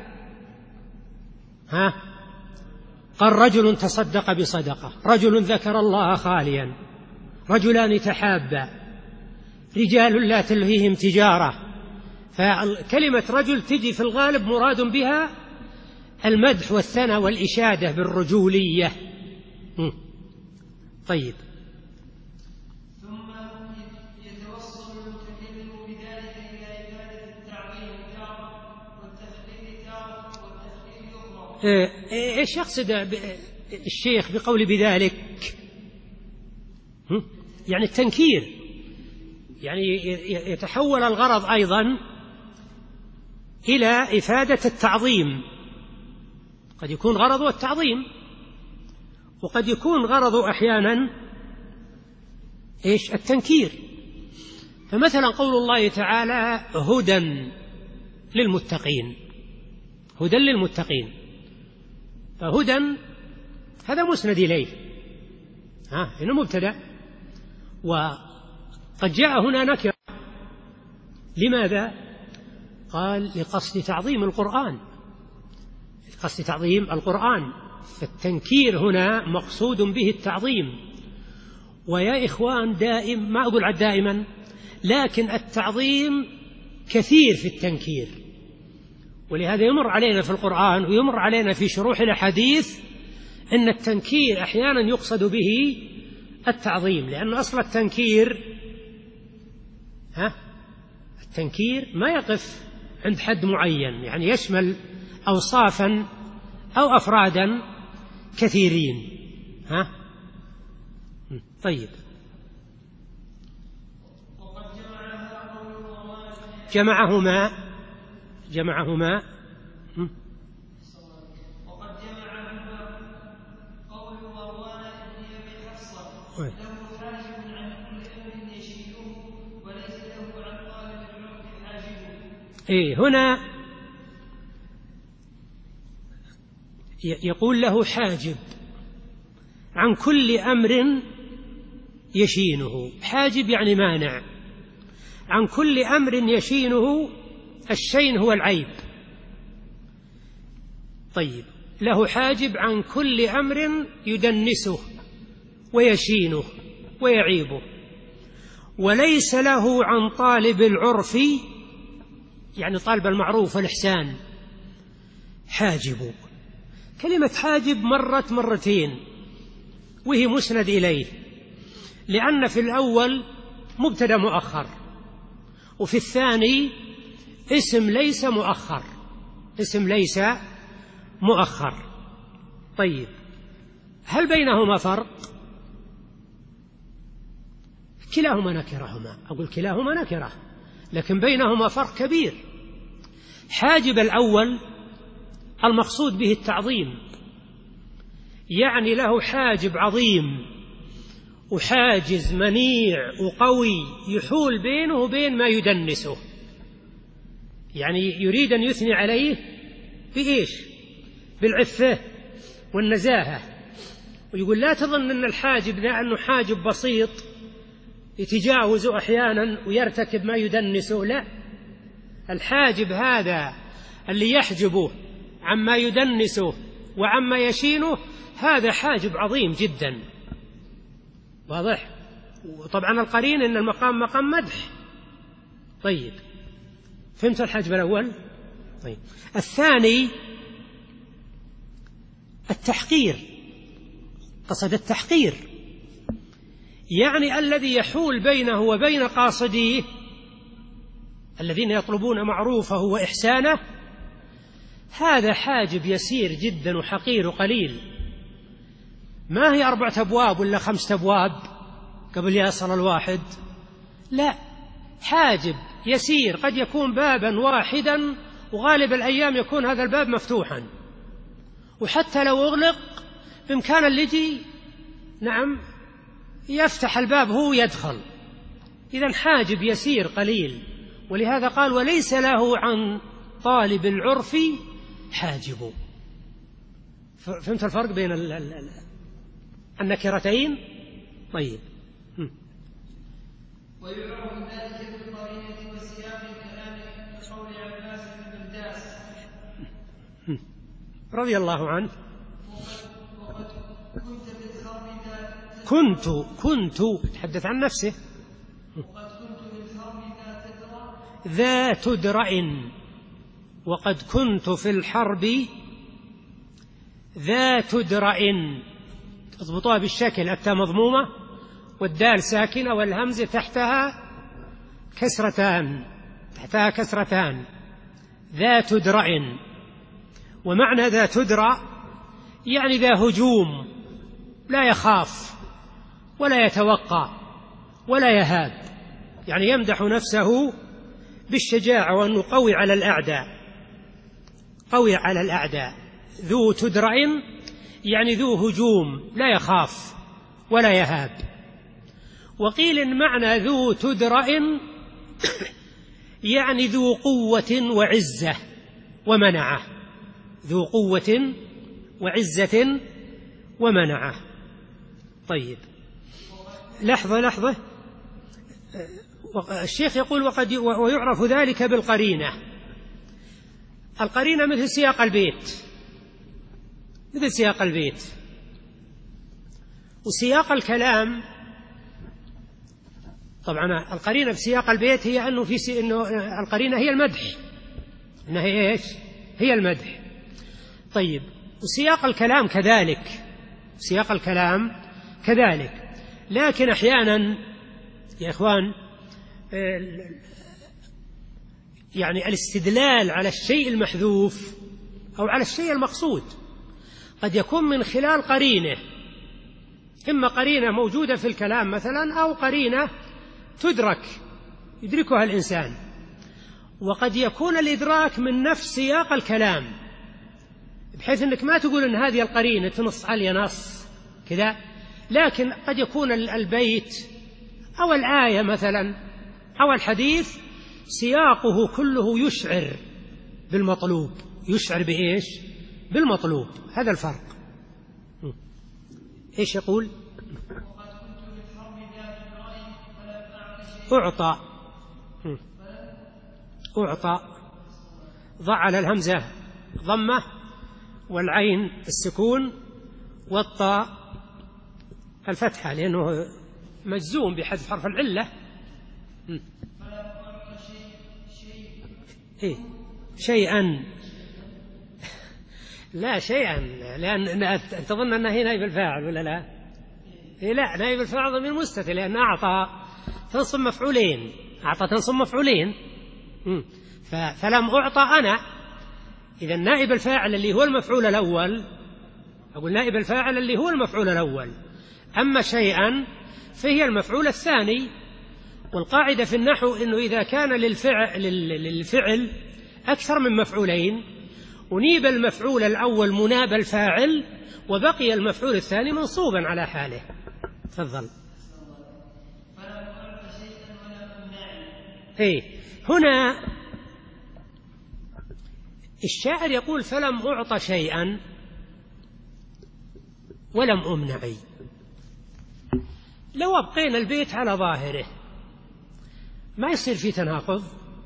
قال رجل تصدق بصدقة، رجل ذكر الله خاليا، رجلان تحابا، رجال لا تلهيهم تجارة. فكلمة رجل تجي في الغالب مراد بها المدح والثناء والإشادة بالرجولية. طيب، ثم يتوصل المتكلم بذلك إلى إفادة التعظيم تارة والتفخيم تارة والتفخيم أخرى. إيش يقصد الشيخ بقول بذلك؟ يعني التنكير، يعني يتحول الغرض أيضا إلى إفادة التعظيم. قد يكون غرضه التعظيم، وقد يكون غرضه أحيانا إيش؟ التنكير. فمثلا قول الله تعالى هدى للمتقين، فهدى هذا مسند إليه، هنا مبتدأ، وقد جاء هنا نكرة. لماذا؟ قال لقصد تعظيم القرآن، فالتنكير هنا مقصود به التعظيم. ويا إخوان ما أقول دائما، لكن التعظيم كثير في التنكير، ولهذا يمر علينا في القرآن ويمر علينا في شروح الأحاديث أن التنكير أحيانا يقصد به التعظيم، لأن أصل التنكير ما يقف عند حد معين، يعني يشمل أوصافا أو أفرادا كثيرين. طيب، جمعهما وقد جمعهما قول مروان بن أبي حفصة له حاجب عن كل أمر يشيله وليس له عن طالب العلم حاجب. هنا يقول له حاجب عن كل أمر يشينه. حاجب يعني مانع، عن كل أمر يشينه الشين هو العيب. طيب، له حاجب عن كل أمر يدنسه ويشينه ويعيبه، وليس له عن طالب العرف، يعني طالب المعروف والإحسان، حاجب. كلمة حاجب مرت مرتين وهي مسند إليه، لأن في الأول مبتدأ مؤخر، وفي الثاني اسم ليس مؤخر، اسم ليس مؤخر. طيب، هل بينهما فرق؟ كلاهما نكرهما، أقول كلاهما نكره، لكن بينهما فرق كبير. حاجب الأول المقصود به التعظيم، يعني له حاجب عظيم وحاجز منيع وقوي يحول بينه وبين ما يدنسه، يعني يريد أن يثني عليه بإيش؟ بالعفة والنزاهة، ويقول لا تظن أن الحاجب ذا أنه حاجب بسيط يتجاوز أحيانا ويرتكب ما يدنسه، لا، الحاجب هذا اللي يحجبه عما يدنسه وعما يشينه هذا حاجب عظيم جدا، واضح؟ وطبعا القرين إن المقام مقام مدح. طيب، فهمت الحاجب الأول؟ طيب، الثاني التحقير، قصد التحقير، يعني الذي يحول بينه وبين قاصديه الذين يطلبون معروفه وإحسانه، هذا حاجب يسير جدا وحقير وقليل، ما هي 4 أبواب ولا 5 أبواب قبل يصل الواحد، لا، حاجب يسير، قد يكون بابا واحدا وغالب الأيام يكون هذا الباب مفتوحا، وحتى لو أغلق بإمكان اللي يجي نعم يفتح الباب هو يدخل. إذن حاجب يسير قليل، ولهذا قال وليس له عن طالب العرف حاجب. فهمت الفرق بين النكرتين؟ طيب، ويعرف ذلك بالقرينة وسياق الكلام كقول عباس بن برداس رضي الله عنه: وقد كنت تحدث عن نفسه، وقد كنت بالحرب ذا تدرأ، وقد كنت في الحرب ذا تدرأ، اضبطوها بالشكل، التاء مضمومة والدال ساكنة والهمزة تحتها كسرتان، ذا تدرأ. ومعنى ذا تدرأ يعني ذا هجوم، لا يخاف ولا يتوقع ولا يهاب، يعني يمدح نفسه بالشجاعة وأنه قوي على الأعداء. ذو تدرأ يعني ذو هجوم، لا يخاف ولا يهاب. وقيل إن معنى ذو تدرأ يعني ذو قوة وعزة ومنعة، ذو قوة وعزة ومنعة. طيب، لحظة، الشيخ يقول ويعرف ذلك بالقرينة. القرينة مثل سياق البيت، وسياق الكلام. طبعا القرينة في سياق البيت هي أنه القرينة هي المدح، إنها إيش؟ هي المدح. طيب، وسياق الكلام كذلك، لكن أحيانا يا إخوان يعني الاستدلال على الشيء المحذوف أو على الشيء المقصود قد يكون من خلال قرينة، إما قرينة موجودة في الكلام مثلا، أو قرينة يدركها الإنسان، وقد يكون الإدراك من نفس سياق الكلام، بحيث أنك ما تقول أن هذه القرينة تنص علي نص كذا، لكن قد يكون البيت أو الآية مثلا أو الحديث سياقه كله يشعر بالمطلوب. يشعر بإيش؟ بالمطلوب. هذا الفرق. إيش يقول؟ أعطى ضع على الهمزة ضمة والعين السكون والطاء الفتحة لأنه مجزوم بحذف حرف العلة. إيه شيئا، لا شيئا، لأن تظن أنه هي نائب الفاعل ولا لا؟ إيه لا، نائب الفاعل ضمير مستتر لأن أعطى تنصب مفعولين، أعطى تنصب مفعولين. فلم أعطى أنا، إذا نائب الفاعل اللي هو المفعول الأول، أقول نائب الفاعل اللي هو المفعول الأول، أما شيئا فهي المفعول الثاني. والقاعدة في النحو أنه إذا كان للفعل أكثر من مفعولين أنيب المفعول الأول مناب الفاعل وبقي المفعول الثاني منصوبا على حاله. تفضل. إيه هنا الشاعر يقول فلم أعط شيئا ولم أمنعي. لو أبقينا البيت على ظاهره ما يصير فيه تناقض؟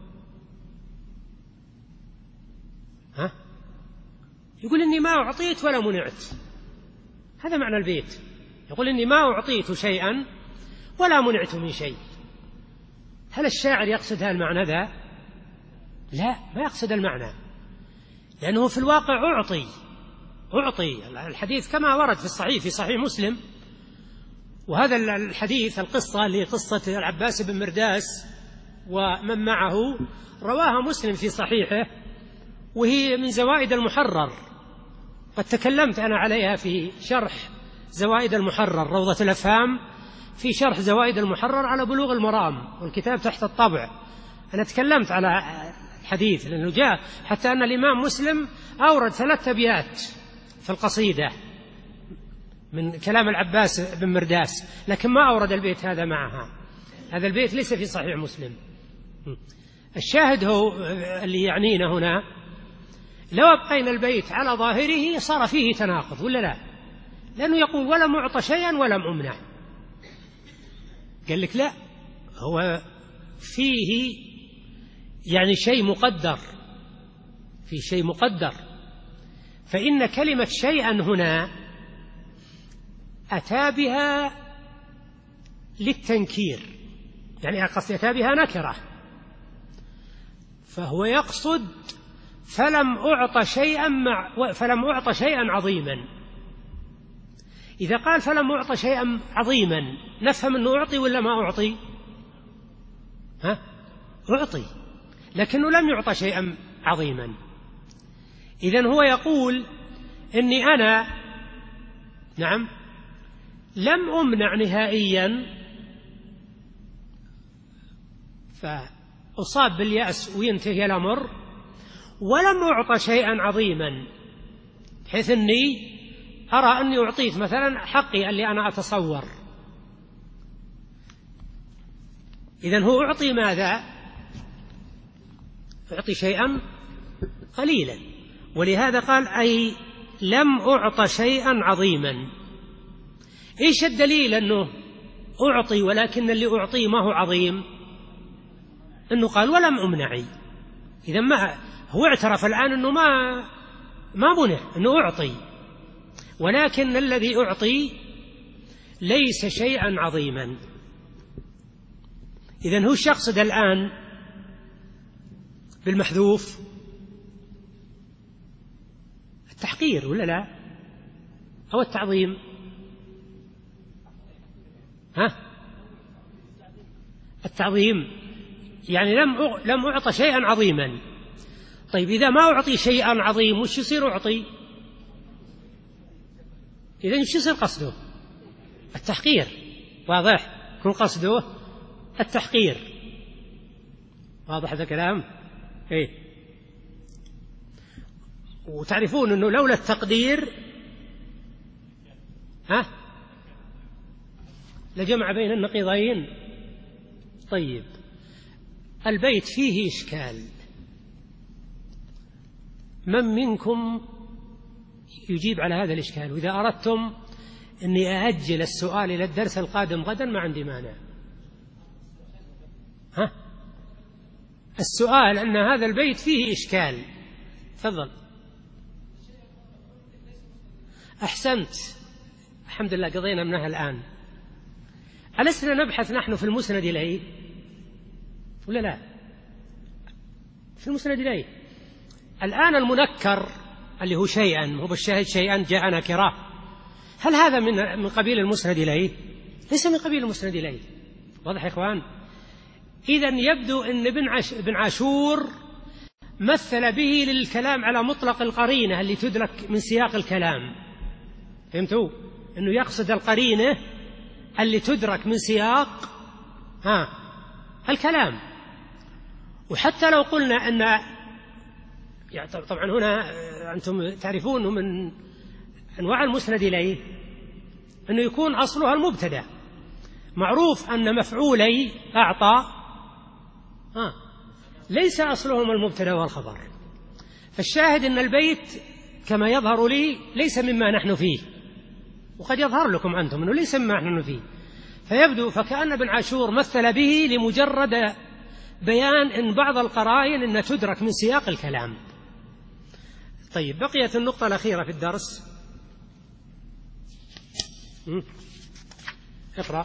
ها؟ يقول إني ما أعطيت ولا منعت، هذا معنى البيت. يقول إني ما أعطيت شيئا ولا منعت من شيء. هل الشاعر يقصد هذا المعنى ذا؟ لا، ما يقصد المعنى، لأنه في الواقع أعطي. الحديث كما ورد في الصحيح في صحيح مسلم، وهذا الحديث القصة اللي قصة العباس بن مرداس ومن معه رواها مسلم في صحيحه، وهي من زوائد المحرر. قد تكلمت أنا عليها في شرح زوائد المحرر، روضة الأفهام في شرح زوائد المحرر على بلوغ المرام، والكتاب تحت الطبع. أنا تكلمت على الحديث لأنه جاء حتى أن الإمام مسلم أورد 3 أبيات في القصيدة من كلام العباس بن مرداس، لكن ما أورد البيت هذا معها. هذا البيت ليس في صحيح مسلم. الشاهد هو اللي يعنينا هنا، لو أبقينا البيت على ظاهره صار فيه تناقض ولا لا؟ لأنه يقول ولم أعط شيئا ولم أمنع. قال لك لا، هو فيه يعني شيء مقدر، في شيء مقدر. فإن كلمة شيئا هنا أتى بها للتنكير، يعني قصد أتى بها نكرة، فهو يقصد فلم أعط شيئا عظيما. إذا قال فلم أعط شيئا عظيما نفهم أنه أعطي ولا ما أعطي؟ أعطي، لكنه لم يعط شيئا عظيما. إذن هو يقول إني أنا نعم لم أمنع نهائيا، فأصاب باليأس وينتهي الأمر، ولم أعط شيئا عظيما حيث أني أرى أني أعطيت مثلا حقي اللي أنا أتصور. إذن هو أعطي ماذا؟ أعطي شيئا قليلا، ولهذا قال أي لم أعط شيئا عظيما. إيش الدليل أنه أعطي ولكن اللي أعطيه ما هو عظيم؟ أنه قال ولم أمنعي. إذا ما هو اعترف الآن أنه ما منع، أنه أعطي، ولكن الذي أعطي ليس شيئا عظيما. إذن هو الشخص ده الآن بالمحذوف التحقير ولا لا؟ أو التعظيم؟ التعظيم، يعني لم أعط شيئا عظيما. طيب إذا ما أعطي شيئا عظيم وش يصير أعطي؟ إذن وش يصير قصده؟ التحقير. واضح؟ يكون قصده التحقير. واضح هذا الكلام؟ إيه؟ وتعرفون أنه لولا التقدير لجمع بين النقيضين. طيب البيت فيه إشكال، من منكم يجيب على هذا الإشكال؟ وإذا أردتم أني أأجل السؤال إلى الدرس القادم غدا ما عندي مانع. السؤال أن هذا البيت فيه إشكال، تفضل. أحسنت، الحمد لله قضينا منها الآن. ألسنا نبحث نحن في المسند إليه ولا لا؟ في المسند إليه الآن المنكر اللي هو شيئا، هو بالشاهد شيئا جاء نكرة، هل هذا من قبيل المسند إليه؟ ليس من قبيل المسند إليه. واضح يا إخوان؟ إذن يبدو أن ابن عاشور مثل به للكلام على مطلق القرينة اللي تدرك من سياق الكلام. فهمتوا؟ أنه يقصد القرينة اللي تدرك من سياق الكلام. وحتى لو قلنا أن يعني طبعا هنا أنتم تعرفون من أنواع المسند إليه أنه يكون أصلها المبتدأ. معروف أن مفعولي أعطى ليس أصلهم المبتدأ والخبر. فالشاهد أن البيت كما يظهر لي ليس مما نحن فيه، وقد يظهر لكم أنتم أنه ليس مما نحن فيه. فيبدو فكأن ابن عاشور مثل به لمجرد بيان أن بعض القرائن أن تدرك من سياق الكلام. طيب، بقيت النقطة الأخيرة في الدرس. اقرأ.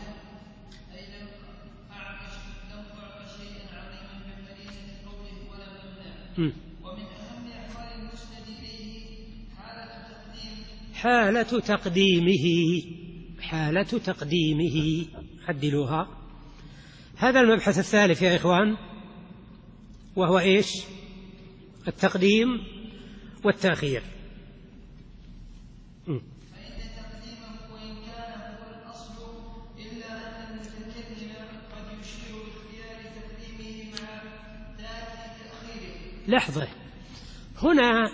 ومن أهم أحوال المسند إليه حالة تقديمه عدلوها. هذا المبحث الثالث يا إخوان، وهو إيش؟ التقديم والتأخير. فإن تقديمه وإن كان هو الأصل إلا أن المتكلم قد يشير باختيار تقديمه مع تأخيره. لحظة، هنا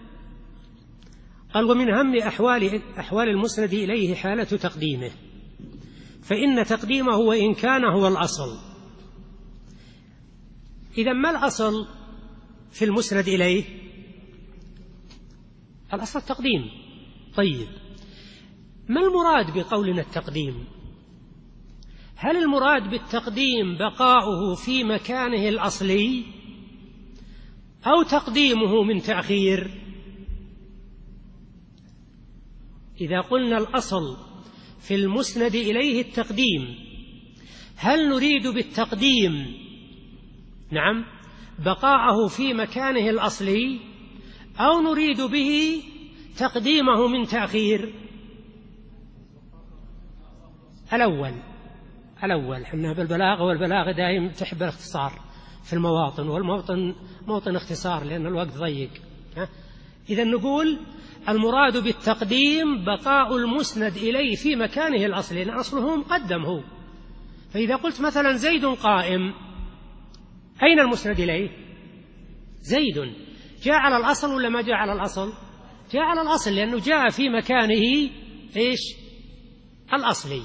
قال ومن أهم أحوال المسند إليه حالة تقديمه، فإن تقديمه وإن كان هو الأصل. إذا ما الأصل في المسند إليه؟ الأصل التقديم. طيب، ما المراد بقولنا التقديم؟ هل المراد بالتقديم بقاؤه في مكانه الأصلي أو تقديمه من تأخير؟ إذا قلنا الأصل في المسند إليه التقديم، هل نريد بالتقديم نعم بقاءه في مكانه الأصلي أو نريد به تقديمه من تأخير؟ الأول حنا بالبلاغة، والبلاغة دائما تحب الاختصار في المواطن، والموطن موطن اختصار لأن الوقت ضيق. إذا نقول المراد بالتقديم بقاء المسند إليه في مكانه الأصلي، لأن أصله مقدم هو. فإذا قلت مثلا زيد قائم، أين المسند إليه؟ زيد. جاء على الأصل ولا ما جاء على الأصل؟ جاء على الأصل، لأنه جاء في مكانه إيش؟ الأصلي.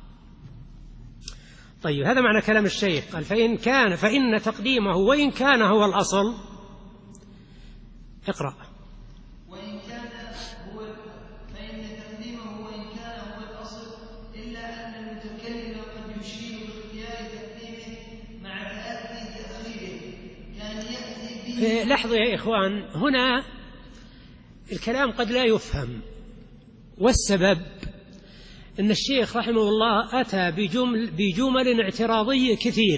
طيب، هذا معنى كلام الشيخ. قال فإن تقديمه وإن كان هو الأصل. اقرأ. وإن كان فإن تقديمه وإن كان هو الأصل إلا أن المتكلم قد يشير باختيار تقديمه مع تأتي تأخيره كان يأتي به. لحظة يا إخوان، هنا الكلام قد لا يفهم، والسبب أن الشيخ رحمه الله أتى بجمل اعتراضية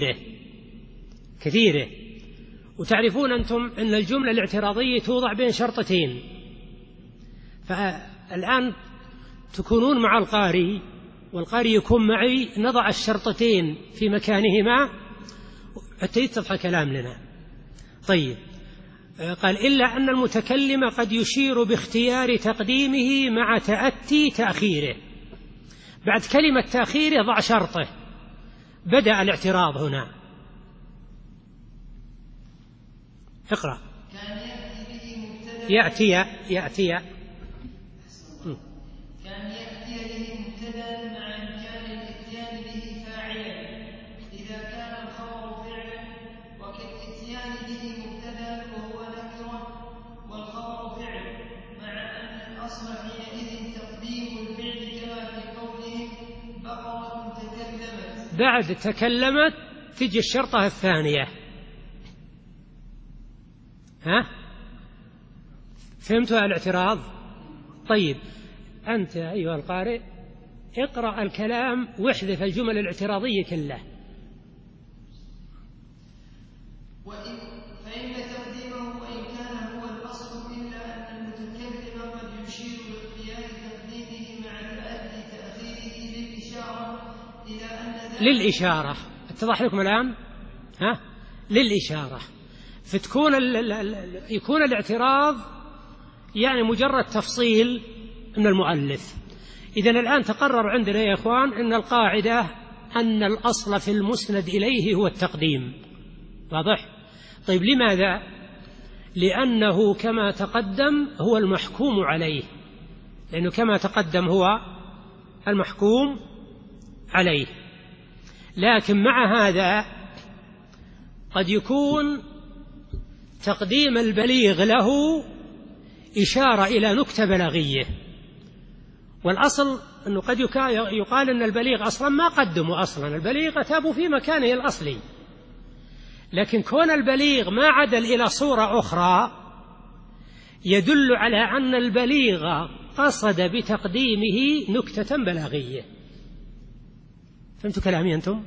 كثيرة، وتعرفون أنتم أن الجملة الاعتراضية توضع بين شرطتين. فالآن تكونون مع القارئ والقارئ يكون معي، نضع الشرطتين في مكانهما حتى يتضح كلام لنا. طيب، قال إلا أن المتكلم قد يشير باختيار تقديمه مع تأتي تأخيره. بعد كلمة تأخيره ضع شرطه، بدأ الاعتراض هنا. اقرأ. كان يأتي به مبتدأ كان يأتي به مبتدأ مع إمكان الإتيان به فاعلا إذا كان الخبر فعلا، وكالإتيان به مبتدأ وهو نكرة والخبر فعل، مع أن الأصل حينئذ تقديم الفعل كما في قوله بقرة تكلمت. بعد تكلمت تجي الشرطة الثانية. فهمتوا الاعتراض؟ طيب أنت أيها القارئ اقرأ الكلام واحذف الجمل الاعتراضية كلها. فإن تقديمه وإن كان هو الأصل إلا أن المتكلم قد يشير باختيار تقديمه مع الأدب تأخيره للإشارة إلى أن للإشارة اتضح لكم الآن؟ للإشارة، فتكون يكون الاعتراض يعني مجرد تفصيل من المؤلف. إذن الآن تقرر عندنا يا إخوان أن القاعدة أن الأصل في المسند إليه هو التقديم. واضح؟ طيب لماذا؟ لأنه كما تقدم هو المحكوم عليه، لأنه كما تقدم هو المحكوم عليه. لكن مع هذا قد يكون تقديم البليغ له إشارة إلى نكتة بلاغية، والأصل أنه قد يقال أن البليغ أصلا ما قدموا أصلا، البليغ أتابوا في مكانه الأصلي، لكن كون البليغ ما عدل إلى صورة أخرى يدل على أن البليغ قصد بتقديمه نكتة بلاغية. فهمتوا كلامي أنتم؟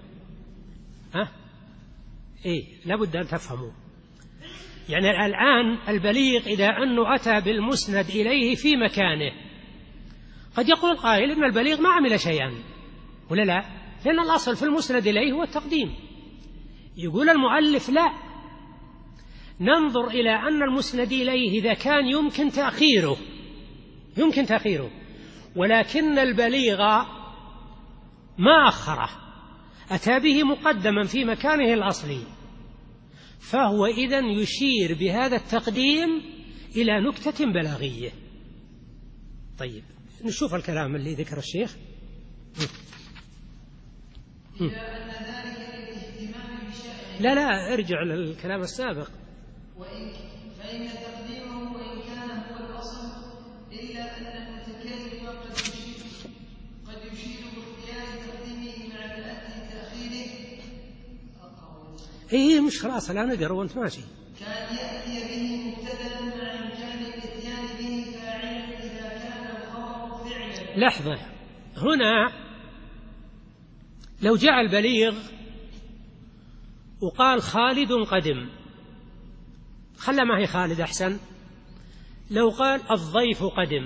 لابد أن تفهموا. يعني الآن البليغ إذا أنه أتى بالمسند إليه في مكانه، قد يقول القائل إن البليغ ما عمل شيئا، ولا لا؟ لأن الأصل في المسند إليه هو التقديم. يقول المؤلف لا، ننظر إلى أن المسند إليه إذا كان يمكن تأخيره ولكن البليغ ما أخره، أتى به مقدما في مكانه الأصلي، فهو إذن يشير بهذا التقديم إلى نكتة بلاغية. طيب نشوف الكلام اللي ذكر الشيخ. لا ارجع للكلام السابق. فإن تقديمه وإن كان هو الأصل إلا أن المتكلم قد يشير باختيار تقديمه مع الأدب تأخيره. مش خلاص الآن نقرأ وأنت ماشي. كان يأتي به مبتدأ مع إمكان الإتيان به فاعلا إذا كان الخبر فعلا. لحظة، هنا لو جاء البليغ وقال خالد قدم، خلى ما هي خالد أحسن. لو قال الضيف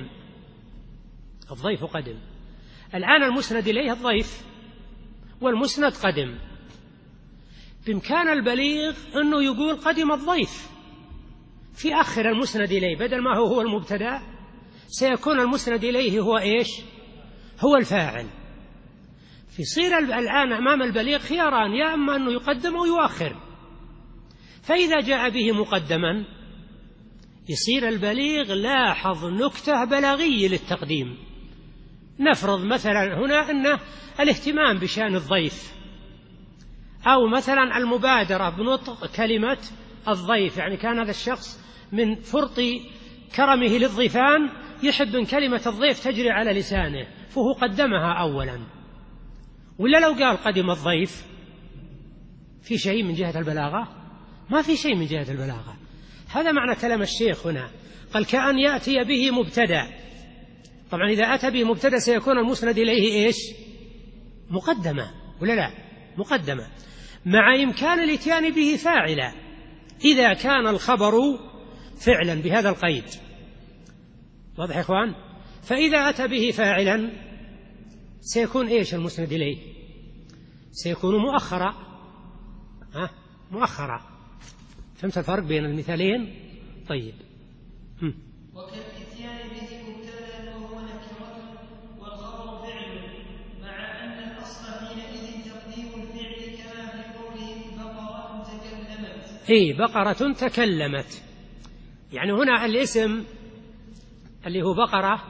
قدم، الآن المسند إليه الضيف والمسند قدم، بإمكان البليغ أنه يقول قدم الضيف في آخر المسند إليه، بدل ما هو المبتدأ سيكون المسند إليه هو إيش؟ هو الفاعل. فيصير الآن أمام البليغ خياران، يا أما أنه يقدم أو يؤخر. فإذا جاء به مقدما يصير البليغ لاحظ نكتة بلاغية للتقديم. نفرض مثلا هنا أنه الاهتمام بشأن الضيف، أو مثلا المبادرة بنطق كلمة الضيف، يعني كان هذا الشخص من فرط كرمه للضيفان يحب أن كلمة الضيف تجري على لسانه فهو قدمها أولا. ولا لو قال قدم الضيف في شيء من جهة البلاغة؟ ما في شيء من جهة البلاغة. هذا معنى كلام الشيخ هنا، قال كأن يأتي به مبتدأ. طبعا إذا أتى به مبتدأ سيكون المسند إليه إيش؟ مقدمة، ولا لا؟ مقدمة، مع إمكان الاتيان به فاعلا إذا كان الخبر فعلا بهذا القيد. واضح يا إخوان؟ فإذا أتى به فاعلا سيكون إيش المسند إليه؟ سيكون مؤخرا. مؤخرا. فهمت الفرق بين المثالين؟ طيب. وكالاتيان به مبتدأ وهو نكرة والخبر فعل، مع أن الأصل حينئذ تقديم الفعل كما في قوله بقرة تكلمت. بقرة تكلمت، يعني هنا الاسم اللي هو بقرة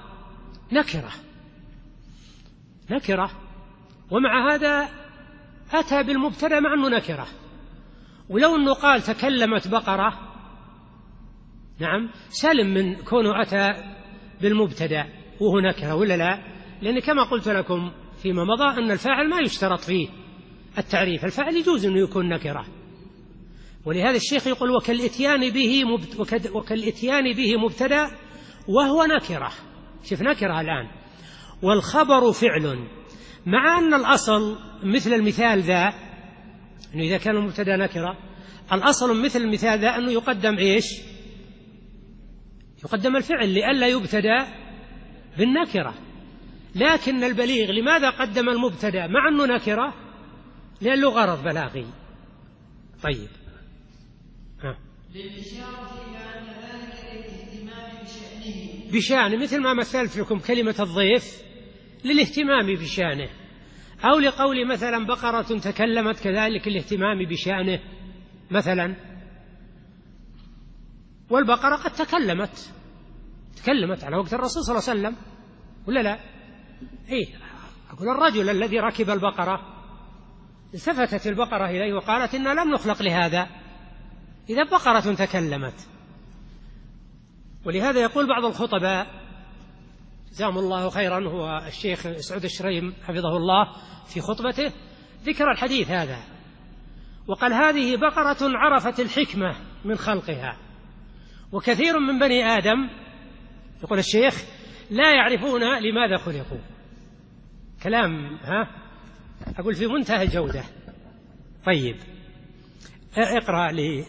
نكرة، ومع هذا أتى بالمبتدأ مع أنه نكرة. ولو أنه قال تكلمت بقرة، نعم، سلم من كونه أتى بالمبتدأ وهو نكرة، ولا لا؟ لأن كما قلت لكم فيما مضى أن الفاعل ما يشترط فيه التعريف، الفاعل يجوز أنه يكون نكرة. ولهذا الشيخ يقول وكالاتيان به مبتدأ وهو نكرة. شوف نكرة الآن، والخبر فعل، مع أن الأصل مثل المثال ذا أنه إذا كان المبتدأ نكرة، الأصل مثل المثال ذا أنه يقدم إيش؟ يقدم الفعل لئلا يبتدأ بالنكرة. لكن البليغ لماذا قدم المبتدأ مع أنه نكرة؟ لأنه غرض بلاغي. طيب للإشارة إلى أن ذلك للاهتمام بشأنه، بشأنه، مثل ما مثلت لكم كلمة الضيف للاهتمام بشأنه، أو لقول مثلا بقرة تكلمت كذلك الاهتمام بشأنه مثلا. والبقرة قد تكلمت على وقت الرسول صلى الله عليه وسلم ولا لا؟ إيه، أقول الرجل الذي ركب البقرة التفتت البقرة إليه وقالت إنا لم نخلق لهذا، إذا بقرة تكلمت. ولهذا يقول بعض الخطباء جزاهم الله خيرا، هو الشيخ سعود الشريم حفظه الله في خطبته ذكر الحديث هذا وقال هذه بقرة عرفت الحكمة من خلقها، وكثير من بني آدم يقول الشيخ لا يعرفون لماذا خلقوا. كلام أقول في منتهى الجودة. طيب اقرأ لي.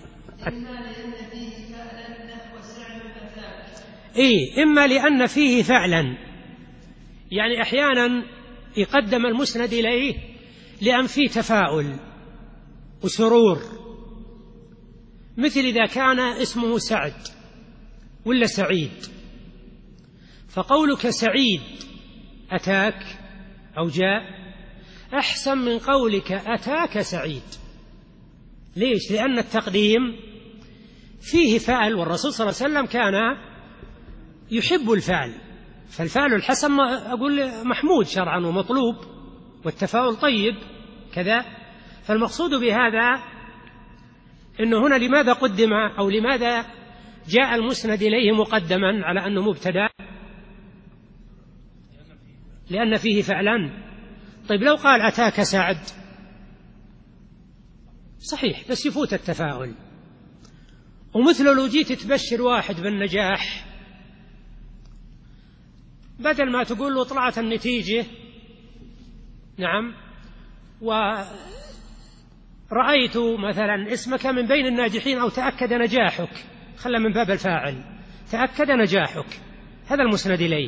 إما لأن فيه فعلا، يعني أحيانا يقدم المسند إليه لأن فيه تفاؤل وسرور، مثل إذا كان اسمه سعد ولا سعيد، فقولك سعيد أتاك أو جاء أحسن من قولك أتاك سعيد. ليش؟ لأن التقديم فيه فعل، والرسول صلى الله عليه وسلم كان يحب الفعل، فالفعل الحسن أقول محمود شرعا ومطلوب، والتفاؤل طيب كذا. فالمقصود بهذا إنه هنا لماذا قدم أو لماذا جاء المسند إليه مقدما على أنه مبتدأ؟ لأن فيه فعلا. طيب لو قال أتاك سعد صحيح بس يفوت التفاؤل. ومثل لو جيت تبشر واحد بالنجاح، بدل ما تقول له طلعت النتيجة نعم ورأيت مثلا اسمك من بين الناجحين أو تأكد نجاحك، خلى من باب الفاعل تأكد نجاحك، هذا المسند إليه.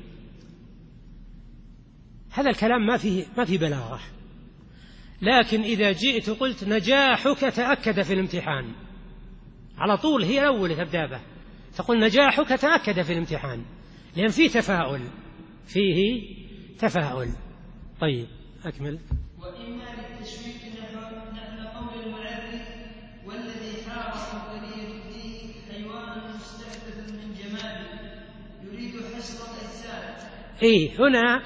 هذا الكلام ما في بلاغة. لكن إذا جئت قلت نجاحك تأكد في الامتحان، على طول هي الأول تبدأ به، تقول نجاحك تأكد في الامتحان، لأن فيه تفاؤل. طيب أكمل. وإما للتشويق نحن قول المعرف والذي حارس البرية فيه حيوان مستحدث من جمال يريد حشر الأجساد. هنا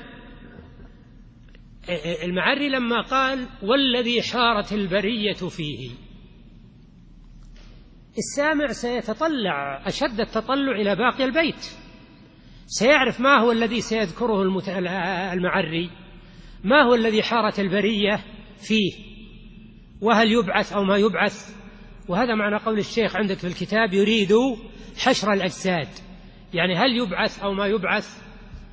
المعري لما قال والذي حارت البرية فيه، السامع سيتطلع أشد التطلع إلى باقي البيت، سيعرف ما هو الذي سيذكره المعري، ما هو الذي حارت البرية فيه، وهل يبعث أو ما يبعث. وهذا معنى قول الشيخ عندك في الكتاب يريد حشر الأجساد، يعني هل يبعث أو ما يبعث.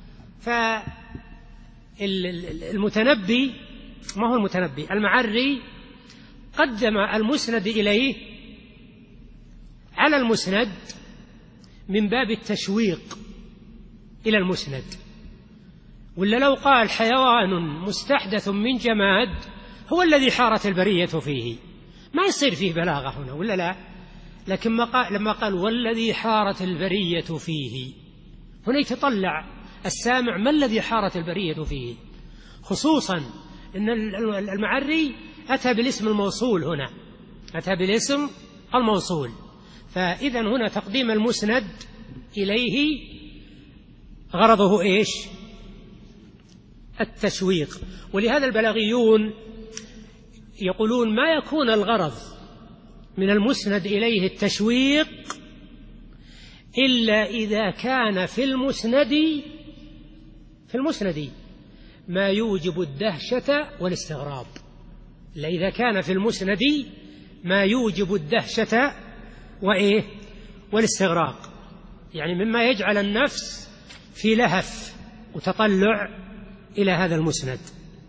فالمتنبي ما هو المتنبي، المعري قدم المسند إليه على المسند من باب التشويق إلى المسند. ولا لو قال حيوان مستحدث من جماد هو الذي حارت البرية فيه، ما يصير فيه بلاغة هنا ولا لا. لكن لما قال والذي حارت البرية فيه، هنا يتطلع السامع ما الذي حارت البرية فيه، خصوصا أن المعري أتى بالاسم الموصول، هنا أتى بالاسم الموصول. فإذا هنا تقديم المسند إليه غرضه إيش؟ التشويق. ولهذا البلاغيون يقولون ما يكون الغرض من المسند إليه التشويق إلا إذا كان في المسند ما يوجب الدهشة والاستغراب، إلا إذا كان في المسند ما يوجب الدهشة والاستغراق. يعني مما يجعل النفس في لهف وتطلع إلى هذا المسند.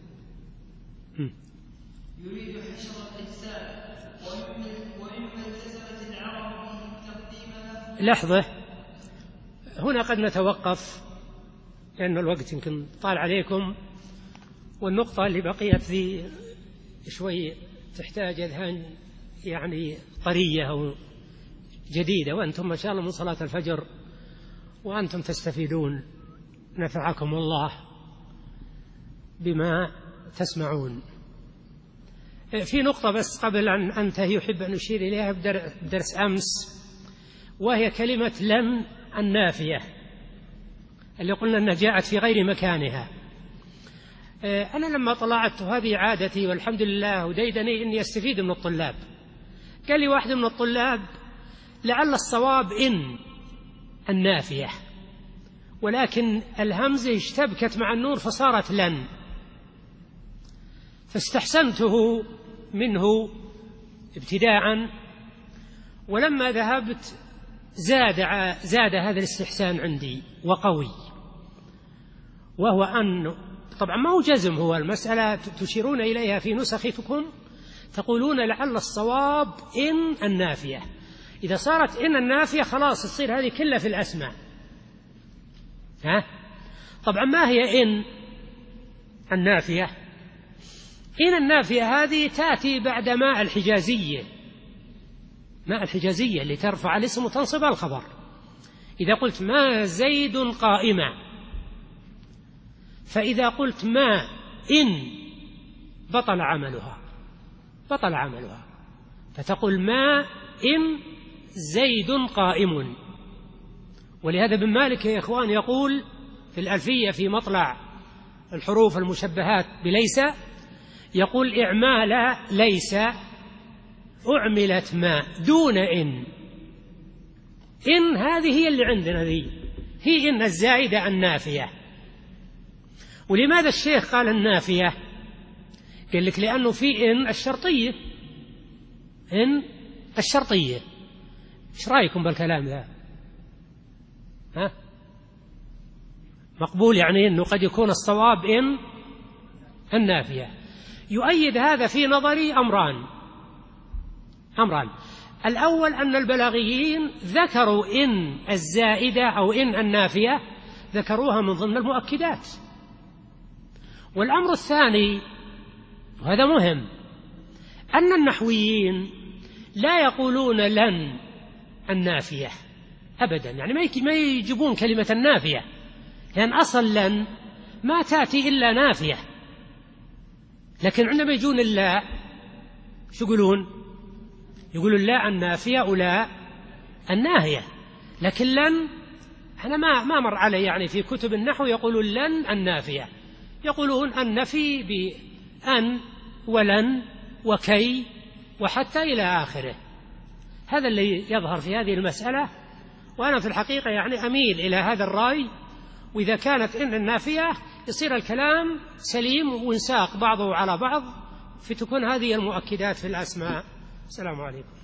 يريد حشر الإجزاء وإما التزمت العرب تقديم لحظة، هنا قد نتوقف لأن الوقت يمكن طال عليكم، والنقطة اللي بقيت ذي شوي تحتاج أذهان يعني طرية أو جديدة، وأنتم ما شاء الله من صلاة الفجر وأنتم تستفيدون، نفعكم الله بما تسمعون. في نقطة بس قبل أن أنتهي يحب أن أشير إليها بدرس أمس، وهي كلمة لن النافية اللي قلنا أنها جاءت في غير مكانها. أنا لما طلعت، هذه عادتي والحمد لله وديدني إني أستفيد من الطلاب، قال لي واحد من الطلاب لعل الصواب إن النافية، ولكن الهمزة اشتبكت مع النون فصارت لن، فاستحسنته منه ابتداء، ولما ذهبت زاد هذا الاستحسان عندي وقوي، وهو أن طبعا ما هو جزم، هو المسألة تشيرون إليها في نسختكم تقولون لعل الصواب إن النافية. إذا صارت إن النافية خلاص تصير هذه كلها في الأسماء. طبعا ما هي إن النافية؟ إن النافية هذه تأتي بعد ماء الحجازية، ماء الحجازية اللي ترفع الاسم وتنصب الخبر. إذا قلت ما زيد قائما، فإذا قلت ما إن بطل عملها، فتقول ما إن زيد قائم. ولهذا ابن مالك يا إخوان يقول في الألفية في مطلع الحروف المشبهات بليس، يقول إعمال ليس أعملت ما دون إن. إن هذه هي اللي عندنا ذي، هي إن الزائدة النافية. ولماذا الشيخ قال النافية؟ قال لك لأنه في إن الشرطية، إن الشرطية. إيش رأيكم بالكلام ذا؟ مقبول يعني أنه قد يكون الصواب إن النافية. يؤيد هذا في نظري أمران. الأول أن البلاغيين ذكروا إن الزائدة أو إن النافية، ذكروها من ضمن المؤكدات. والأمر الثاني وهذا مهم، أن النحويين لا يقولون لن النافية أبدا، يعني ما يجيبون كلمة النافية، لأن أصل لن ما تأتي إلا نافية. لكن عندما يجون اللا شو يقولون لا النافية ولا الناهية. لكن لن أنا ما مر علي يعني في كتب النحو يقولون لن النافية، يقولون النفي بأن ولن وكي وحتى إلى آخره. هذا اللي يظهر في هذه المسألة، وأنا في الحقيقة يعني أميل إلى هذا الرأي. وإذا كانت إن النافية يصير الكلام سليم وانساق بعضه على بعض، فتكون هذه المؤكدات في الأسماء. السلام عليكم.